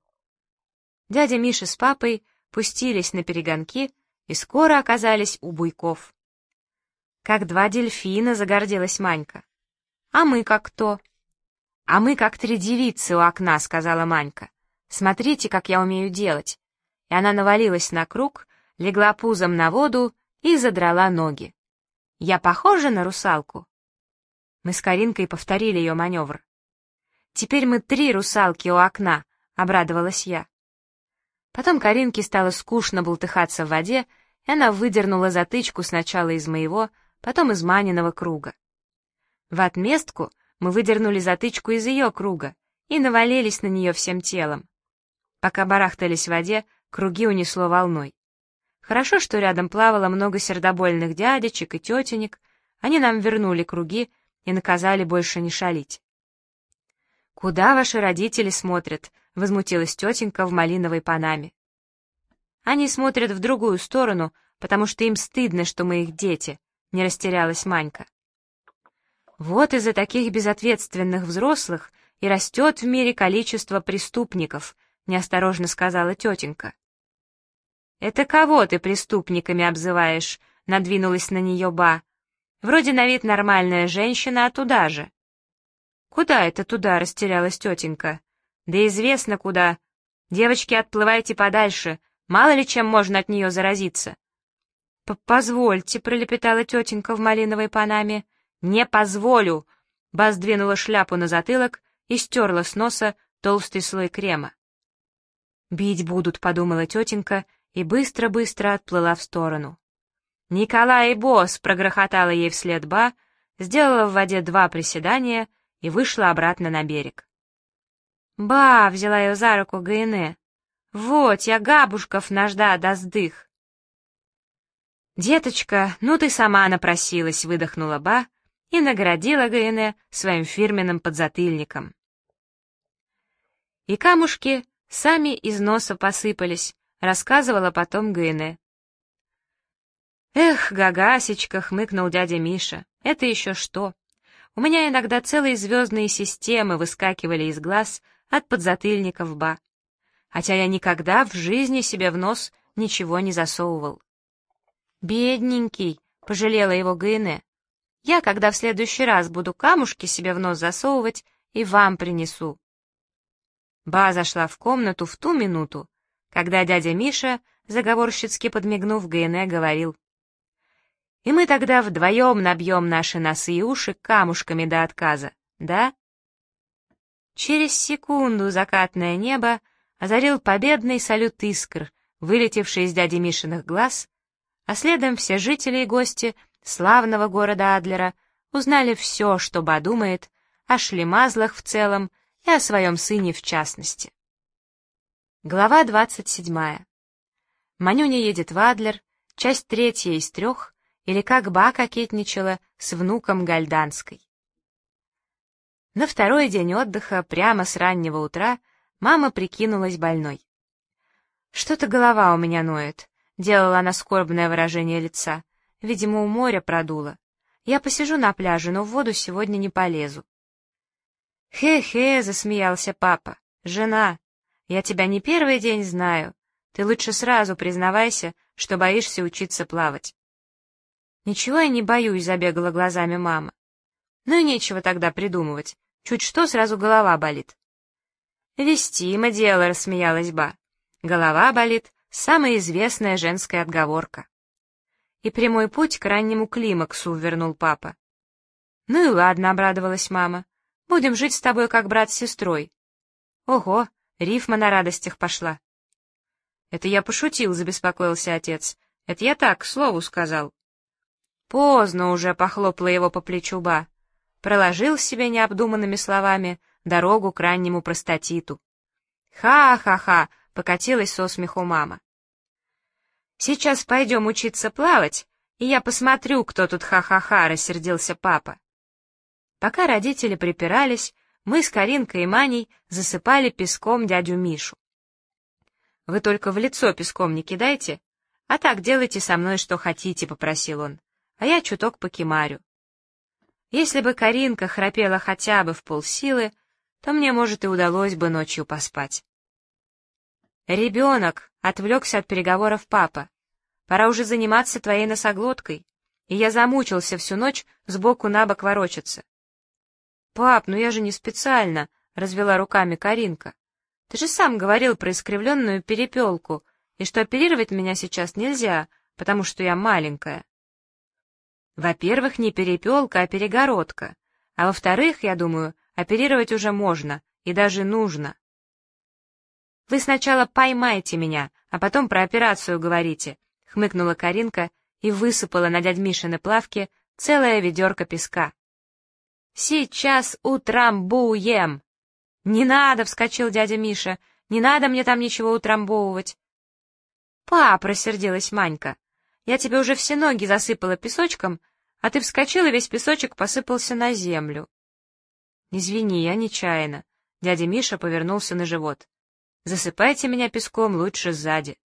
Дядя Миша с папой пустились на перегонки и скоро оказались у буйков. «Как два дельфина», — загордилась Манька. «А мы как кто?» «А мы как три девицы у окна», — сказала Манька. «Смотрите, как я умею делать». И она навалилась на круг, легла пузом на воду и задрала ноги. «Я похожа на русалку?» Мы с Каринкой повторили ее маневр. «Теперь мы три русалки у окна», — обрадовалась я. Потом Каринке стало скучно бултыхаться в воде, и она выдернула затычку сначала из моего, потом из Маниного круга. В отместку мы выдернули затычку из ее круга и навалились на нее всем телом. Пока барахтались в воде, круги унесло волной. Хорошо, что рядом плавало много сердобольных дядечек и тетенек, они нам вернули круги и наказали больше не шалить. «Куда ваши родители смотрят?» — возмутилась тетенька в малиновой панаме. «Они смотрят в другую сторону, потому что им стыдно, что мы их дети», — не растерялась Манька. «Вот из-за таких безответственных взрослых и растет в мире количество преступников», — неосторожно сказала тетенька. «Это кого ты преступниками обзываешь?» — надвинулась на нее Ба. «Вроде на вид нормальная женщина, а туда же». «Куда это туда?» — растерялась тетенька. «Да известно куда. Девочки, отплывайте подальше, мало ли чем можно от нее заразиться». «Позвольте», — пролепетала тетенька в малиновой панаме. «Не позволю!» — Ба сдвинула шляпу на затылок и стерла с носа толстый слой крема. «Бить будут», — подумала тетенька и быстро-быстро отплыла в сторону. «Николай, босс!» — прогрохотала ей вслед Ба, сделала в воде 2 приседания и вышла обратно на берег. «Ба!» — взяла ее за руку Гаине. «Вот, я габушков нажда доздых». «Деточка, ну ты сама напросилась», — выдохнула Ба и наградила Гаине своим фирменным подзатыльником. И камушки сами из носа посыпались, рассказывала потом Гаине. «Эх, Гагасечка», — хмыкнул дядя Миша, — «это еще что? У меня иногда целые звездные системы выскакивали из глаз от подзатыльников Ба, хотя я никогда в жизни себе в нос ничего не засовывал». «Бедненький», — пожалела его Гаине, — «я, когда в следующий раз буду камушки себе в нос засовывать, и вам принесу». Ба зашла в комнату в ту минуту, когда дядя Миша, заговорщицки подмигнув Гаине, говорил: «И мы тогда вдвоем набьем наши носы и уши камушками до отказа, да?» Через секунду закатное небо озарил победный салют искр, вылетевший из дяди Мишиных глаз, а следом все жители и гости славного города Адлера узнали все, что Ба думает о шлемазлах в целом и о своем сыне в частности. Глава 27. Манюня едет в Адлер, часть 3 из 3, или как Ба кокетничала с внуком Гальданской. На второй день отдыха, прямо с раннего утра, мама прикинулась больной. «Что-то голова у меня ноет», — делала она скорбное выражение лица. «Видимо, у моря продуло. Я посижу на пляже, но в воду сегодня не полезу». «Хе-хе», — засмеялся папа. «Жена, я тебя не первый день знаю. Ты лучше сразу признавайся, что боишься учиться плавать». «Ничего я не боюсь», — забегала глазами мама. «Ну и нечего тогда придумывать. Чуть что, сразу голова болит». «Вестимо дело», — рассмеялась Ба. «Голова болит — самая известная женская отговорка». «И прямой путь к раннему климаксу», — вернул папа. «Ну и ладно», — обрадовалась мама. «Будем жить с тобой как брат с сестрой». «Ого, рифма на радостях пошла». «Это я пошутил», — забеспокоился отец. «Это я так, к слову сказал». «Поздно уже», — похлопала его по плечу Ба. Проложил себе необдуманными словами дорогу к раннему простатиту. «Ха-ха-ха!» — покатилась со смеху мама. Сейчас пойдем учиться плавать, и я посмотрю, кто тут ха-ха-ха, рассердился папа. Пока родители припирались, мы с Каринкой и Маней засыпали песком дядю Мишу. «Вы только в лицо песком не кидайте, а так делайте со мной, что хотите», — попросил он, а я чуток покимарю. Если бы Каринка храпела хотя бы в полсилы, то мне, может, и удалось бы ночью поспать. «Ребенок!» — отвлекся от переговоров папа. «Пора уже заниматься твоей носоглоткой, и я замучился всю ночь сбоку на бок ворочаться». «Пап, ну я же не специально», — развела руками Каринка. «Ты же сам говорил про искривленную перепелку, и что оперировать меня сейчас нельзя, потому что я маленькая». «Во-первых, не перепелка, а перегородка, а во-вторых, я думаю, оперировать уже можно и даже нужно». «Вы сначала поймайте меня, а потом про операцию говорите», — хмыкнула Каринка и высыпала на дядь Мишины плавки целое ведерко песка. «Сейчас утрамбуем!» «Не надо!» — вскочил дядя Миша. «Не надо мне там ничего утрамбовывать!» «Пап!» — рассердилась Манька. «Я тебе уже все ноги засыпала песочком, а ты вскочил, и весь песочек посыпался на землю». «Извини, я нечаянно». Дядя Миша повернулся на живот. «Засыпайте меня песком лучше сзади».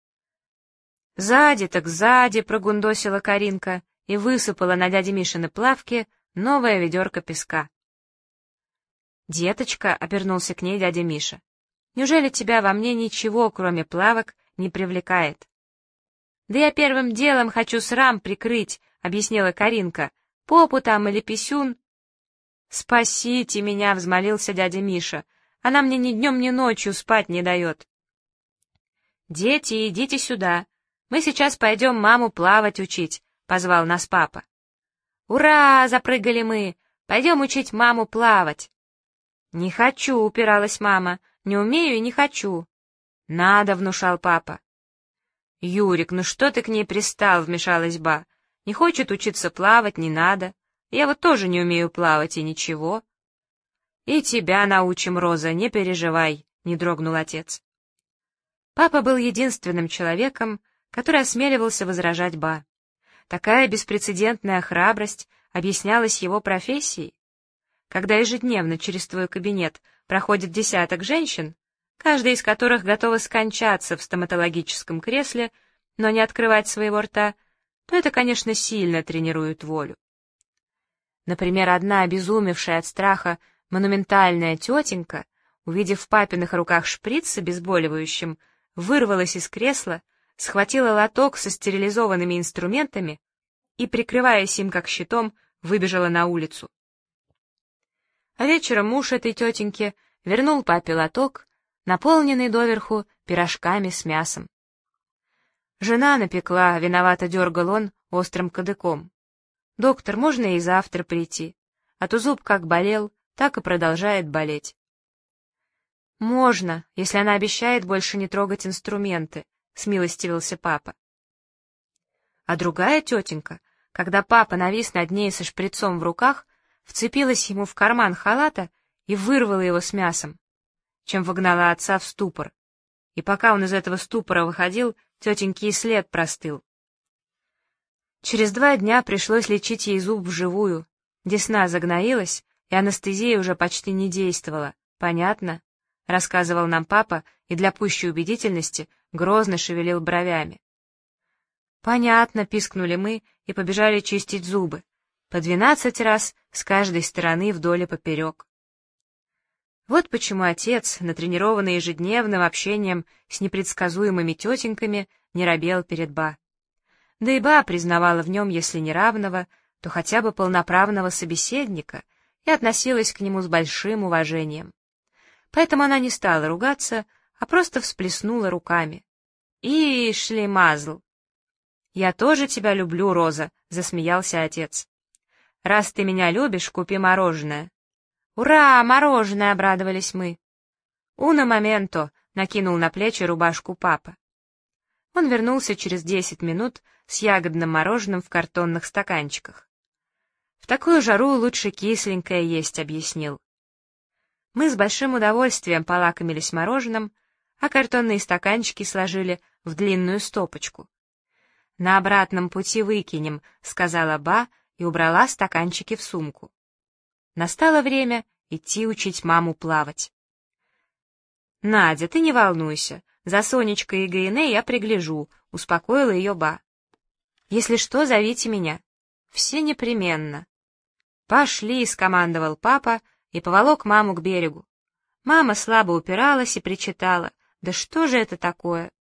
«Сзади так сзади!» — прогундосила Каринка и высыпала на дяде Мишины плавки новое ведерко песка. «Деточка», — обернулся к ней дядя Миша, — «неужели тебя во мне ничего, кроме плавок, не привлекает?» «Да я первым делом хочу срам прикрыть», — объяснила Каринка. «Попу там или писюн». «Спасите меня», — взмолился дядя Миша, — «она мне ни днем, ни ночью спать не дает». «Дети, идите сюда, мы сейчас пойдем маму плавать учить», — позвал нас папа. «Ура!» — запрыгали мы. «Пойдем учить маму плавать». «Не хочу», — упиралась мама. «Не умею и не хочу». «Надо», — внушал папа. «Юрик, ну что ты к ней пристал?» — вмешалась Ба. «Не хочет учиться плавать, не надо. Я вот тоже не умею плавать, и ничего». «И тебя научим, Роза, не переживай», — не дрогнул отец. Папа был единственным человеком, который осмеливался возражать Ба. Такая беспрецедентная храбрость объяснялась его профессией. Когда ежедневно через твой кабинет проходит десяток женщин, каждая из которых готова скончаться в стоматологическом кресле, но не открывать своего рта, то это, конечно, сильно тренирует волю. Например, одна обезумевшая от страха монументальная тетенька, увидев в папиных руках шприц с обезболивающим, вырвалась из кресла, схватила лоток со стерилизованными инструментами и, прикрываясь им как щитом, выбежала на улицу. А вечером муж этой тетеньки вернул папе лоток, наполненный доверху пирожками с мясом. Жена напекла, виновато дергал он острым кадыком. «Доктор, можно и завтра прийти? А то зуб как болел, так и продолжает болеть». «Можно, если она обещает больше не трогать инструменты», — смилостивился папа. А другая тетенька, когда папа навис над ней со шприцом в руках, вцепилась ему в карман халата и вырвала его с мясом, чем вогнала отца в ступор. И пока он из этого ступора выходил, тетеньке и след простыл. Через 2 дня пришлось лечить ей зуб вживую. Десна загноилась, и анестезия уже почти не действовала. Понятно? — рассказывал нам папа и для пущей убедительности грозно шевелил бровями. «Понятно», — пискнули мы и побежали чистить зубы. По 12 раз с каждой стороны вдоль и поперек. Вот почему отец, натренированный ежедневным общением с непредсказуемыми тетеньками, не робел перед Ба. Да и Ба признавала в нем, если не равного, то хотя бы полноправного собеседника и относилась к нему с большим уважением. Поэтому она не стала ругаться, а просто всплеснула руками. «Ишь ли, мазл!» «Я тоже тебя люблю, Роза», — засмеялся отец. «Раз ты меня любишь, купи мороженое». «Ура, мороженое!» — обрадовались мы. «Уно моменто!» — накинул на плечи рубашку папа. Он вернулся через 10 минут с ягодным мороженым в картонных стаканчиках. «В такую жару лучше кисленькое есть», — объяснил. Мы с большим удовольствием полакомились мороженым, а картонные стаканчики сложили в длинную стопочку, «На обратном пути выкинем», — сказала Ба и убрала стаканчики в сумку. Настало время идти учить маму плавать. «Надя, ты не волнуйся, за Сонечкой и Гаине я пригляжу», — успокоила ее Ба. «Если что, зовите меня. Все непременно». «Пошли», — скомандовал папа и поволок маму к берегу. Мама слабо упиралась и причитала: «Да что же это такое?»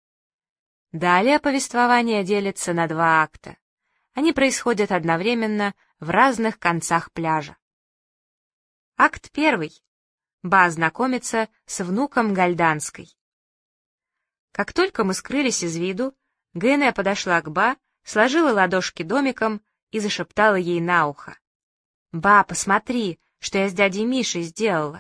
Далее повествование делится на два акта. Они происходят одновременно в разных концах пляжа. Акт первый. Ба знакомится с внуком Гальданской. Как только мы скрылись из виду, Гаине подошла к Ба, сложила ладошки домиком и зашептала ей на ухо: «Ба, посмотри, что я с дядей Мишей сделала».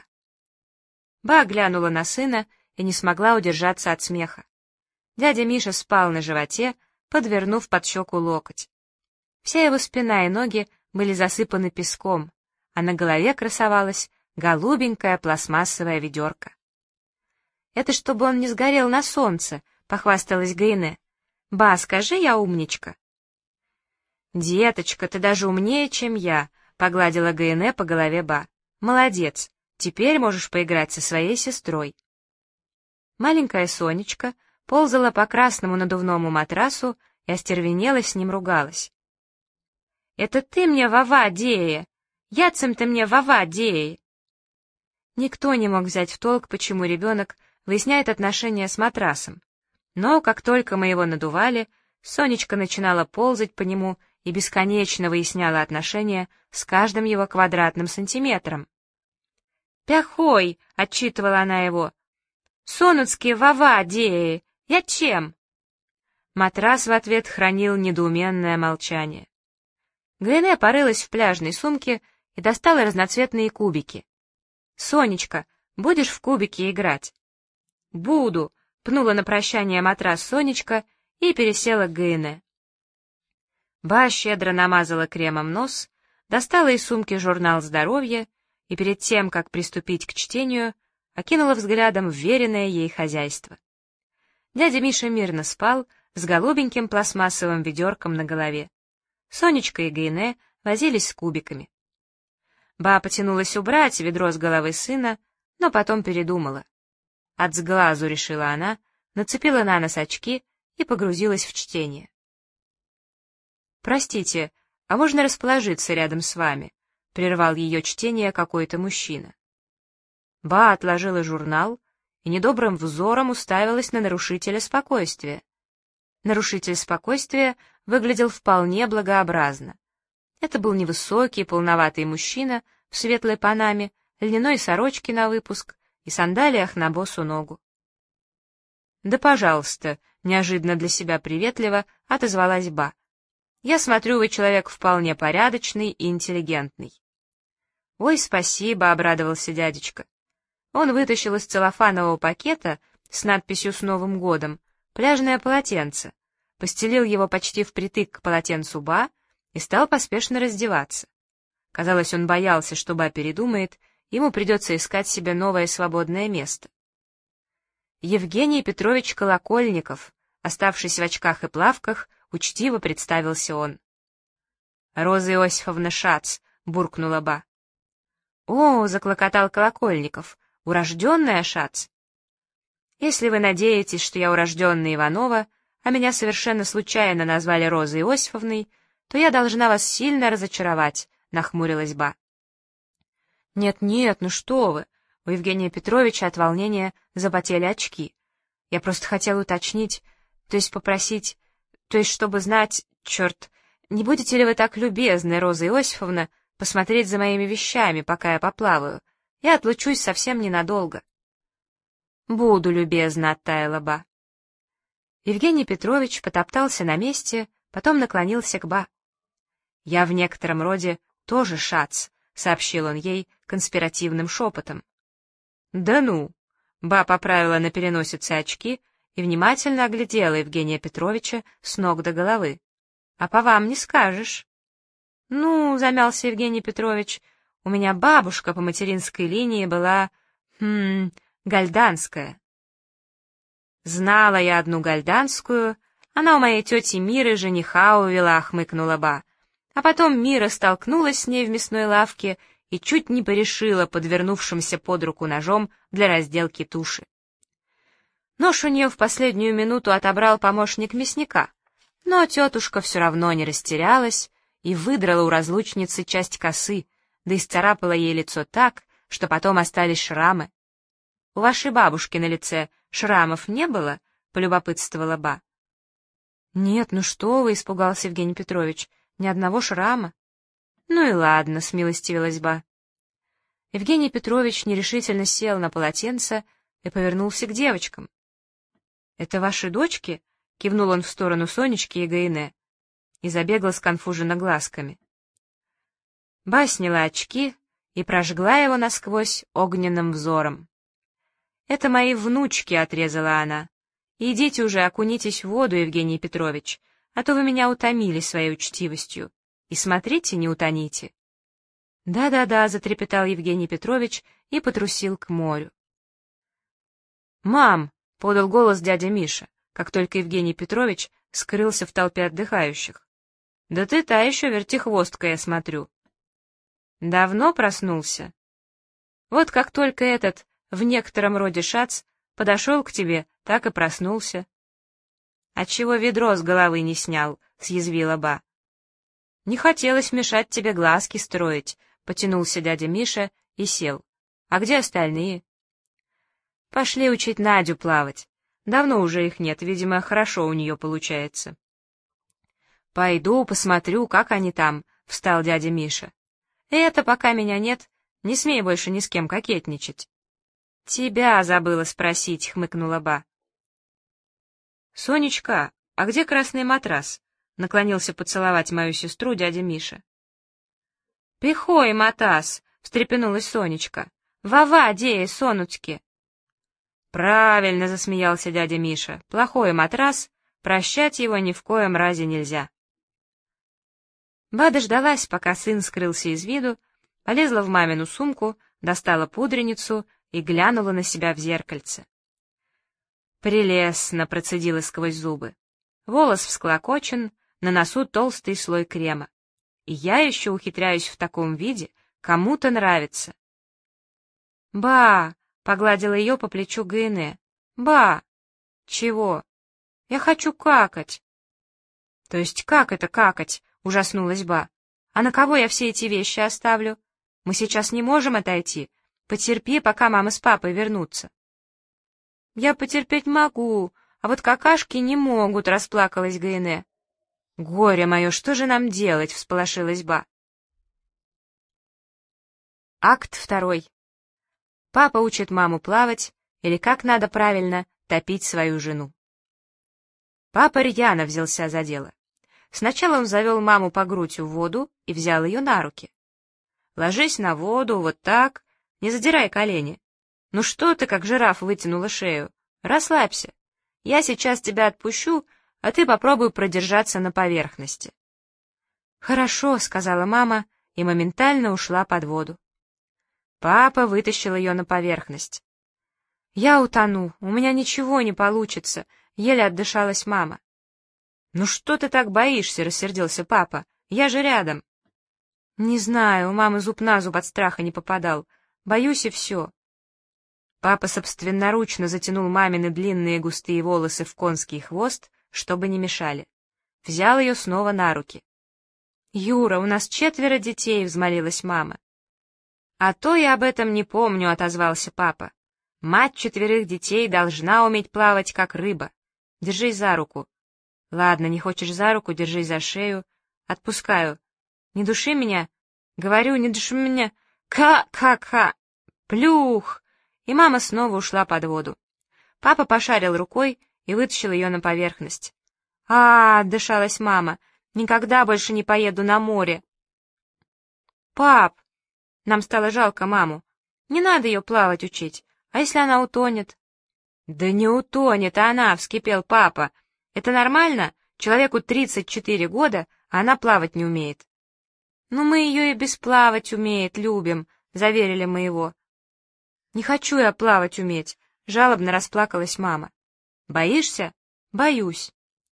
Ба глянула на сына и не смогла удержаться от смеха. Дядя Миша спал на животе, подвернув под щеку локоть. Вся его спина и ноги были засыпаны песком, а на голове красовалась голубенькая пластмассовая ведерко. «Это чтобы он не сгорел на солнце», — похвасталась Гаине. «Ба, скажи, я умничка». «Деточка, ты даже умнее, чем я», — погладила Гаине по голове Ба. «Молодец, теперь можешь поиграть со своей сестрой». Маленькая Сонечка ползала по красному надувному матрасу и остервенела с ним ругалась. «Это ты мне вова, дея! Яцем ты мне вова, дея!» Никто не мог взять в толк, почему ребенок выясняет отношения с матрасом. Но как только мы его надували, Сонечка начинала ползать по нему и бесконечно выясняла отношения с каждым его квадратным сантиметром. «Пяхой!» — отчитывала она его. «Сонуцкий вова, дея! Я чем?» Матрас в ответ хранил недоуменное молчание. Гаине порылась в пляжной сумке и достала разноцветные кубики. «Сонечка, будешь в кубики играть?» «Буду», — пнула на прощание матрас Сонечка и пересела к Гаине. Ба щедро намазала кремом нос, достала из сумки журнал здоровья и перед тем, как приступить к чтению, окинула взглядом вверенное ей хозяйство. Дядя Миша мирно спал с голубеньким пластмассовым ведерком на голове. Сонечка и Гаине возились с кубиками. Ба потянулась убрать ведро с головы сына, но потом передумала. От сглазу, решила она, нацепила на нос очки и погрузилась в чтение. «Простите, а можно расположиться рядом с вами?» — прервал ее чтение какой-то мужчина. Ба отложила журнал и недобрым взором уставилась на нарушителя спокойствия. Нарушитель спокойствия выглядел вполне благообразно. Это был невысокий, полноватый мужчина в светлой панаме, льняной сорочке на выпуск и сандалиях на босу ногу. «Да, пожалуйста», — неожиданно для себя приветливо отозвалась Ба. «Я смотрю, вы человек вполне порядочный и интеллигентный». «Ой, спасибо», — обрадовался дядечка. Он вытащил из целлофанового пакета с надписью «С Новым годом» пляжное полотенце, постелил его почти впритык к полотенцу Ба и стал поспешно раздеваться. Казалось, он боялся, что Ба передумает, ему придется искать себе новое свободное место. Евгений Петрович Колокольников, оставшись в очках и плавках, учтиво представился он. «Роза Иосифовна Шац», — буркнула Ба. «О», — заклокотал Колокольников, — «урожденная Шац». «Если вы надеетесь, что я урожденная Иванова, а меня совершенно случайно назвали Розой Иосифовной, то я должна вас сильно разочаровать», — нахмурилась Ба. «Нет-нет, ну что вы!» У Евгения Петровича от волнения запотели очки. «Я просто хотела уточнить, то есть попросить, то есть чтобы знать, черт, не будете ли вы так любезны, Роза Иосифовна, посмотреть за моими вещами, пока я поплаваю? Я отлучусь совсем ненадолго». «Буду любезна», — оттаяла Ба. Евгений Петрович потоптался на месте, потом наклонился к Ба. «Я в некотором роде тоже Шац», — сообщил он ей конспиративным шепотом. «Да ну!» — Ба поправила на переносице очки и внимательно оглядела Евгения Петровича с ног до головы. «А по вам не скажешь». «Ну, — замялся Евгений Петрович, — у меня бабушка по материнской линии была... Гальданская». «Знала я одну гальданскую, Она у моей тети Миры жениха увела, хмыкнула Ба. А потом Мира столкнулась с ней в мясной лавке и чуть не порешила подвернувшимся под руку ножом для разделки туши. Нож у нее в последнюю минуту отобрал помощник мясника, но тетушка все равно не растерялась и выдрала у разлучницы часть косы, да исцарапала ей лицо так, что потом остались шрамы. — У вашей бабушки на лице шрамов не было? — полюбопытствовала Ба. — Нет, ну что вы, — испугался Евгений Петрович, — ни одного шрама. — Ну и ладно, — смилостивилась Ба. Евгений Петрович нерешительно сел на полотенце и повернулся к девочкам. — Это ваши дочки? — кивнул он в сторону Сонечки и Гаине и забегал сконфуженно глазками. Ба сняла очки и прожгла его насквозь огненным взором. — Это мои внучки, — отрезала она. — Идите уже, окунитесь в воду, Евгений Петрович, а то вы меня утомили своей учтивостью. И смотрите, не утоните. Да-да-да, — затрепетал Евгений Петрович и потрусил к морю. «Мам!» — подал голос дядя Миша, как только Евгений Петрович скрылся в толпе отдыхающих. «Да ты та еще вертихвостка, я смотрю». «Давно проснулся?» «Вот как только этот, в некотором роде шац, подошел к тебе, так и проснулся». «А чего ведро с головы не снял?» — съязвила Ба. «Не хотелось мешать тебе глазки строить», — потянулся дядя Миша и сел. «А где остальные?» «Пошли учить Надю плавать. Давно уже их нет, видимо, хорошо у нее получается». «Пойду, посмотрю, как они там», — встал дядя Миша. «Это, пока меня нет, не смей больше ни с кем кокетничать». «Тебя забыла спросить», — хмыкнула Ба. «Сонечка, а где красный матрас?» — наклонился поцеловать мою сестру дядя Миша. «Пихой, матас!» — встрепенулась Сонечка. «Вова, дея, сонутки!» «Правильно!» — засмеялся дядя Миша. «Плохой матрас, прощать его ни в коем разе нельзя». Ба дождалась, пока сын скрылся из виду, полезла в мамину сумку, достала пудреницу и глянула на себя в зеркальце. «Прелестно!» — процедила сквозь зубы. Волос всклокочен, на носу толстый слой крема. И я еще ухитряюсь в таком виде, кому-то нравится. «Ба!» — погладила ее по плечу Гаине. «Ба!» «Чего?» «Я хочу какать». «То есть как это какать?» — ужаснулась Ба. «А на кого я все эти вещи оставлю? Мы сейчас не можем отойти. Потерпи, пока мама с папой вернутся». «Я потерпеть могу, а вот какашки не могут», — расплакалась Гаине. «Горе мое, что же нам делать?» — всполошилась Ба. Акт 2. Папа учит маму плавать, или как надо правильно топить свою жену. Папа рьяно взялся за дело. Сначала он завел маму по грудь в воду и взял ее на руки. «Ложись на воду, вот так, не задирай колени. Ну что ты, как жираф, вытянула шею? Расслабься. Я сейчас тебя отпущу, а ты попробуй продержаться на поверхности». «Хорошо», — сказала мама и моментально ушла под воду. Папа вытащил ее на поверхность. «Я утону, у меня ничего не получится», — еле отдышалась мама. «Ну что ты так боишься?» — рассердился папа. «Я же рядом». «Не знаю, у мамы зуб на зуб от страха не попадал. Боюсь и все». Папа собственноручно затянул мамины длинные густые волосы в конский хвост, чтобы не мешали. Взял ее снова на руки. «Юра, у нас 4 детей», — взмолилась мама. «А то я об этом не помню», — отозвался папа. «Мать 4 детей должна уметь плавать, как рыба. Держись за руку». «Ладно, не хочешь за руку, держись за шею. Отпускаю. Не души меня». «Говорю, не души меня». «Ка-ка-ка». «Плюх». И мама снова ушла под воду. Папа пошарил рукой и вытащил ее на поверхность. Дышалась мама, — «никогда больше не поеду на море». «Пап!» Нам стало жалко маму. «Не надо ее плавать учить. А если она утонет?» «Да не утонет она!» — вскипел папа. «Это нормально? Человеку 34 года, а она плавать не умеет». «Ну, мы ее и без плавать умеет, любим», — заверили мы его. «Не хочу я плавать уметь», — жалобно расплакалась мама. «Боишься?» «Боюсь».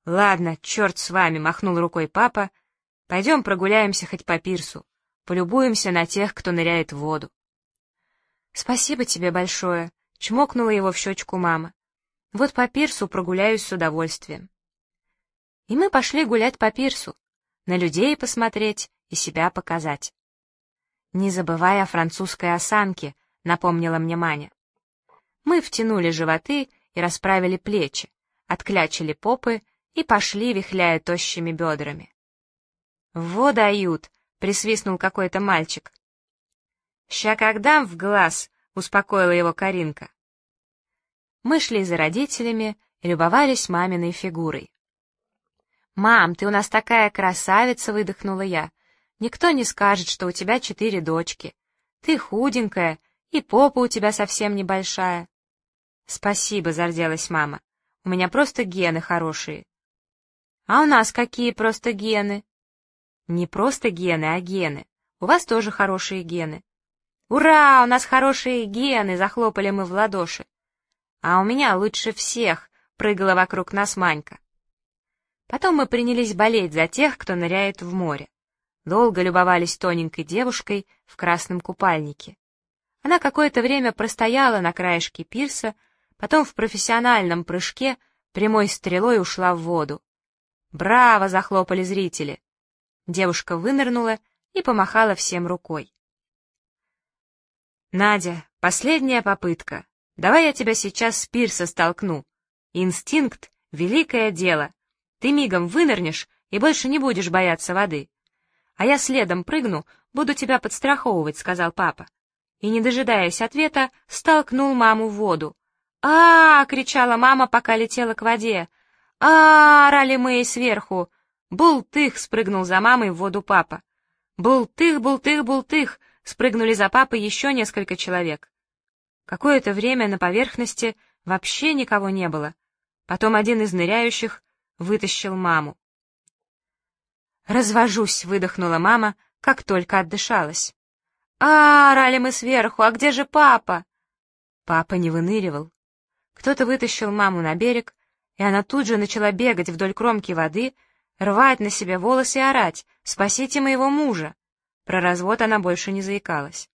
«Ладно, черт с вами», — махнул рукой папа. «Пойдем прогуляемся хоть по пирсу, полюбуемся на тех, кто ныряет в воду». «Спасибо тебе большое», — чмокнула его в щечку мама. «Вот по пирсу прогуляюсь с удовольствием». И мы пошли гулять по пирсу, на людей посмотреть и себя показать. «Не забывай о французской осанке», — напомнила мне Маня. Мы втянули животы и расправили плечи, отклячили попы и пошли, вихляя тощими бедрами. «Во дают!» — присвистнул какой-то мальчик. «Ща как дам в глаз!» — успокоила его Каринка. Мы шли за родителями и любовались маминой фигурой. «Мам, ты у нас такая красавица!» — выдохнула я. «Никто не скажет, что у тебя 4 дочки. Ты худенькая, и попа у тебя совсем небольшая». «Спасибо», — зарделась мама. «У меня просто гены хорошие». «А у нас какие просто гены?» «Не просто гены, а гены. У вас тоже хорошие гены». «Ура, у нас хорошие гены!» — захлопали мы в ладоши. «А у меня лучше всех!» — прыгала вокруг нас Манька. Потом мы принялись болеть за тех, кто ныряет в море. Долго любовались тоненькой девушкой в красном купальнике. Она какое-то время простояла на краешке пирса, потом в профессиональном прыжке прямой стрелой ушла в воду. «Браво!» — захлопали зрители. Девушка вынырнула и помахала всем рукой. «Надя, последняя попытка. Давай я тебя сейчас с пирса столкну. Инстинкт — великое дело. Ты мигом вынырнешь и больше не будешь бояться воды. А я следом прыгну, буду тебя подстраховывать», — сказал папа. И, не дожидаясь ответа, столкнул маму в воду. Кричала мама, пока летела к воде. Орали мы ей сверху. «Бултых!» — спрыгнул за мамой в воду папа. «Бултых, бултых, бултых!» — спрыгнули за папой еще несколько человек. Какое-то время на поверхности вообще никого не было. Потом один из ныряющих вытащил маму. «Развожусь!» — выдохнула мама, как только отдышалась. Орали мы сверху, «А где же папа?» Папа не выныривал. Кто-то вытащил маму на берег, и она тут же начала бегать вдоль кромки воды, рвать на себе волосы и орать: «Спасите моего мужа!» Про развод она больше не заикалась.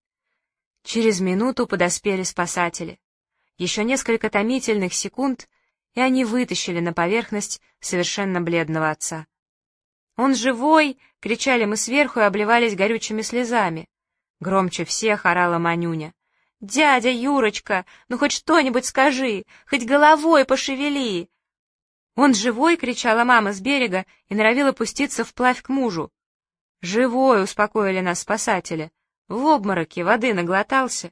Через минуту подоспели спасатели. Еще несколько томительных секунд, и они вытащили на поверхность совершенно бледного отца. «Он живой!» — кричали мы сверху и обливались горючими слезами. Громче всех орала Манюня. «Дядя Юрочка, ну хоть что-нибудь скажи, хоть головой пошевели!» «Он живой!» — кричала мама с берега и норовила пуститься вплавь к мужу. «Живой!» — успокоили нас спасатели. В обмороке воды наглотался.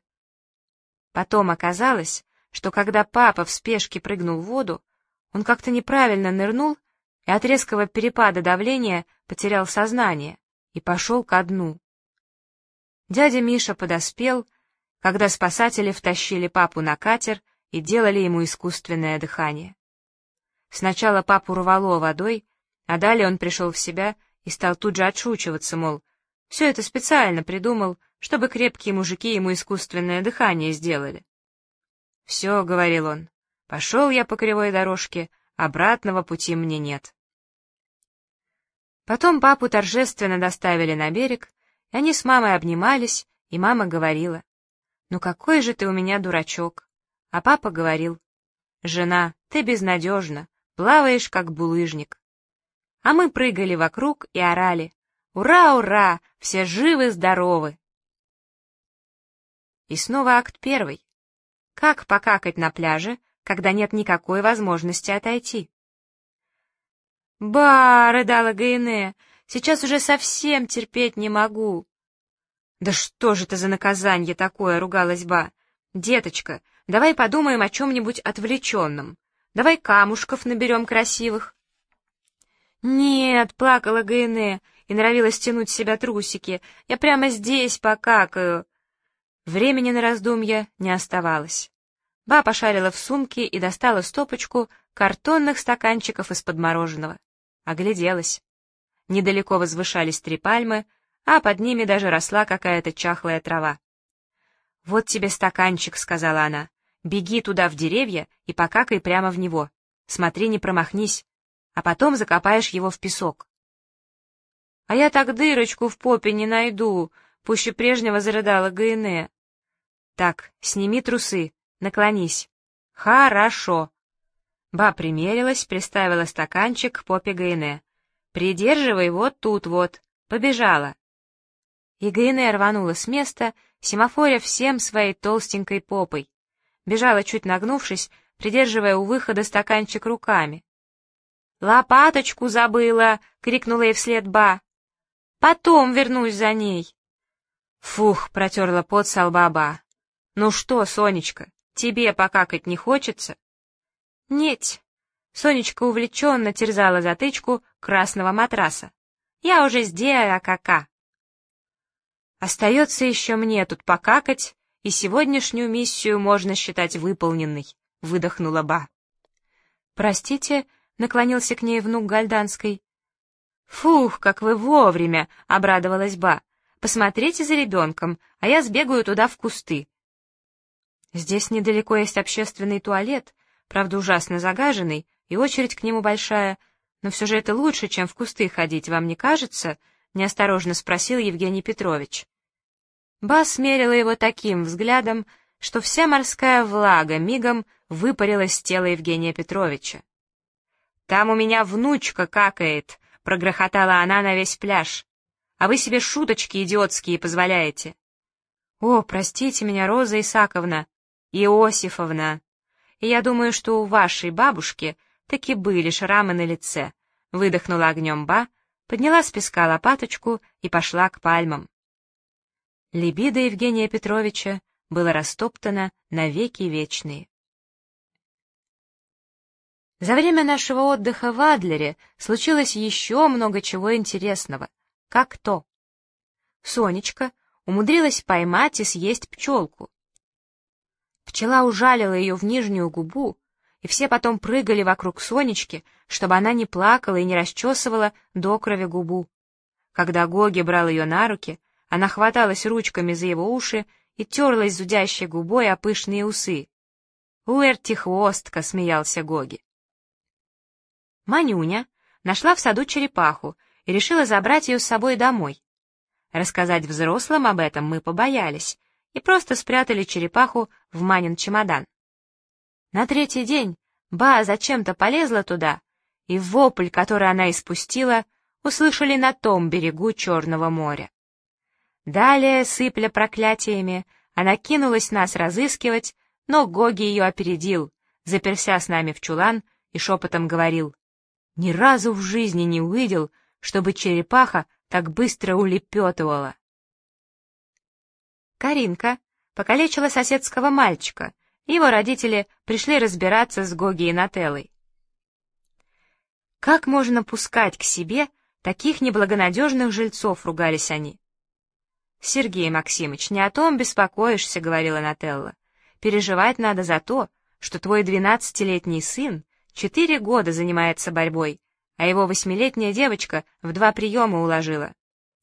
Потом оказалось, что когда папа в спешке прыгнул в воду, он как-то неправильно нырнул и от резкого перепада давления потерял сознание и пошел ко дну. Дядя Миша подоспел, когда спасатели втащили папу на катер и делали ему искусственное дыхание. Сначала папу рвало водой, а далее он пришел в себя и стал тут же отшучиваться, мол, все это специально придумал, чтобы крепкие мужики ему искусственное дыхание сделали. «Все», — говорил он, — «пошел я по кривой дорожке, обратного пути мне нет». Потом папу торжественно доставили на берег, и они с мамой обнимались, и мама говорила: «Ну какой же ты у меня дурачок!» А папа говорил: «Жена, ты безнадежна, плаваешь как булыжник». А мы прыгали вокруг и орали: «Ура, ура! Все живы-здоровы!» И снова акт 1. Как покакать на пляже, когда нет никакой возможности отойти? «Ба!» — рыдала Гаине. «Сейчас уже совсем терпеть не могу». «Да что же это за наказанье такое?» — ругалась Ба. «Деточка, давай подумаем о чем-нибудь отвлеченном. Давай камушков наберем красивых». «Нет», — плакала Гаине и норовила стянуть с себя трусики. «Я прямо здесь покакаю». Времени на раздумья не оставалось. Ба пошарила в сумке и достала стопочку картонных стаканчиков из-под мороженого. Огляделась. Недалеко возвышались 3 пальмы, а под ними даже росла какая-то чахлая трава. «Вот тебе стаканчик», — сказала она. «Беги туда в деревья и покакай прямо в него. Смотри, не промахнись. а потом закопаешь его в песок. А я так дырочку в попе не найду, пуще прежнего зарыдала Гайне. Так, сними трусы, наклонись. Хорошо. Ба примерилась, приставила стаканчик к попе Гайне. Придерживай вот тут вот. Побежала. И Гайне рванула с места, семафоря всем своей толстенькой попой. Бежала, чуть нагнувшись, придерживая у выхода стаканчик руками. «Лопаточку забыла!» — крикнула ей вслед Ба. «Потом вернусь за ней!» Фух, протерла пот со лба Ба. «Ну что, Сонечка, тебе покакать не хочется?» «Нет». Сонечка увлеченно терзала затычку красного матраса. «Я уже сделала кака». «Остается еще мне тут покакать, и сегодняшнюю миссию можно считать выполненной», — выдохнула Ба. «Простите», — наклонился к ней внук Гальданской. «Фух, как вы вовремя!» — обрадовалась Ба. «Посмотрите за ребенком, а я сбегаю туда в кусты». Здесь недалеко есть общественный туалет, правда ужасно загаженный, и очередь к нему большая, но все же это лучше, чем в кусты ходить, вам не кажется? — неосторожно спросил Евгений Петрович. Ба смерила его таким взглядом, что вся морская влага мигом выпарилась с тела Евгения Петровича. «Там у меня внучка какает», — прогрохотала она на весь пляж. «А вы себе шуточки идиотские позволяете». «О, простите меня, Роза Исаковна, Иосифовна. И я думаю, что у вашей бабушки таки были шрамы на лице», — выдохнула огнем Ба, подняла с песка лопаточку и пошла к пальмам. Либидо Евгения Петровича было растоптано навеки вечные. За время нашего отдыха в Адлере случилось еще много чего интересного. Как то. Сонечка умудрилась поймать и съесть пчелку. Пчела ужалила ее в нижнюю губу, и все потом прыгали вокруг Сонечки, чтобы она не плакала и не расчесывала до крови губу. Когда Гоги брал ее на руки, она хваталась ручками за его уши и терлась зудящей губой о пышные усы. «Уэрти-хвостка!» — смеялся Гоги. Манюня нашла в саду черепаху и решила забрать ее с собой домой. Рассказать взрослым об этом мы побоялись и просто спрятали черепаху в Манин чемодан. На третий день Ба зачем-то полезла туда, и вопль, который она испустила, услышали на том берегу Черного моря. Далее, сыпля проклятиями, она кинулась нас разыскивать, но Гоги ее опередил, заперся с нами в чулан и шепотом говорил: «Ни разу в жизни не увидел, чтобы черепаха так быстро улепетывала». Каринка покалечила соседского мальчика, и его родители пришли разбираться с Гоги и Нателлой. «Как можно пускать к себе таких неблагонадежных жильцов?» — ругались они. «Сергей Максимыч, не о том беспокоишься», — говорила Нателла. «Переживать надо за то, что твой 12-летний сын 4 года занимается борьбой, а его 8-летняя девочка в 2 приема уложила».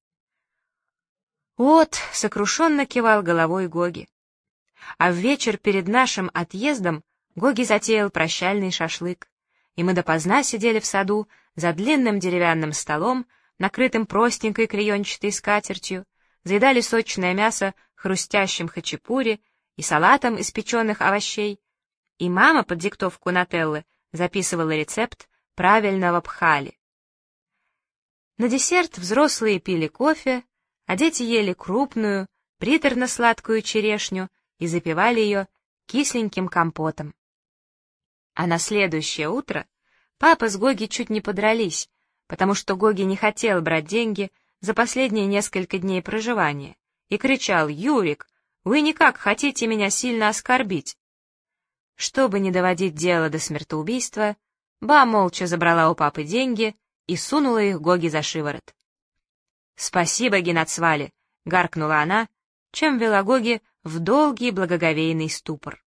«Вот», — сокрушенно кивал головой Гоги. А в вечер перед нашим отъездом Гоги затеял прощальный шашлык, и мы допоздна сидели в саду за длинным деревянным столом, накрытым простенькой клеенчатой скатертью, заедали сочное мясо хрустящим хачапури и салатом из печеных овощей, и мама под диктовку Нателлы записывала рецепт правильного пхали. На десерт взрослые пили кофе, а дети ели крупную, приторно-сладкую черешню и запивали ее кисленьким компотом. А на следующее утро папа с Гоги чуть не подрались, потому что Гоги не хотел брать деньги за последние несколько дней проживания и кричал: «Юрик, вы никак хотите меня сильно оскорбить». Чтобы не доводить дело до смертоубийства, Ба молча забрала у папы деньги и сунула их Гоги за шиворот. «Спасибо, Генацвали», — гаркнула она, чем вела Гоги в долгий благоговейный ступор.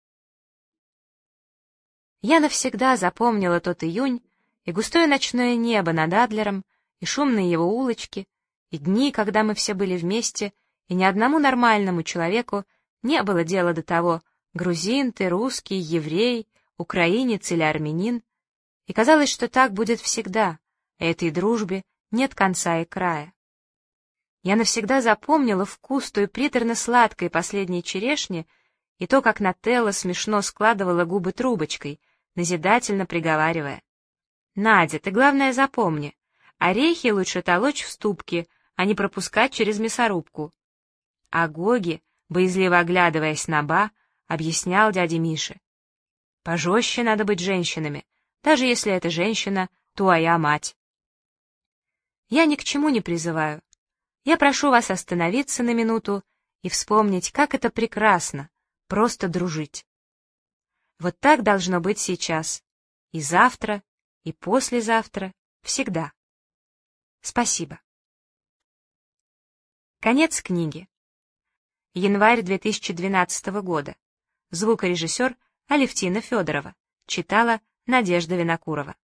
Я навсегда запомнила тот июнь и густое ночное небо над Адлером, и шумные его улочки, и дни, когда мы все были вместе, и ни одному нормальному человеку не было дела до того, грузин ты, русский, еврей, украинец или армянин, И казалось, что так будет всегда, этой дружбе нет конца и края. Я навсегда запомнила вкус той приторно-сладкой последней черешни и то, как Нателла смешно складывала губы трубочкой, назидательно приговаривая: «Надя, ты главное запомни, орехи лучше толочь в ступке, а не пропускать через мясорубку». А Гоги, боязливо оглядываясь на Ба, объяснял дяде Мише: «Пожестче надо быть женщинами, даже если эта женщина твоя мать». Я ни к чему не призываю. Я прошу вас остановиться на минуту и вспомнить, как это прекрасно, просто дружить. Вот так должно быть сейчас, и завтра, и послезавтра, всегда. Спасибо. Конец книги. Январь 2012 года. Звукорежиссер Алевтина Федорова. Читала Надежда Винокурова.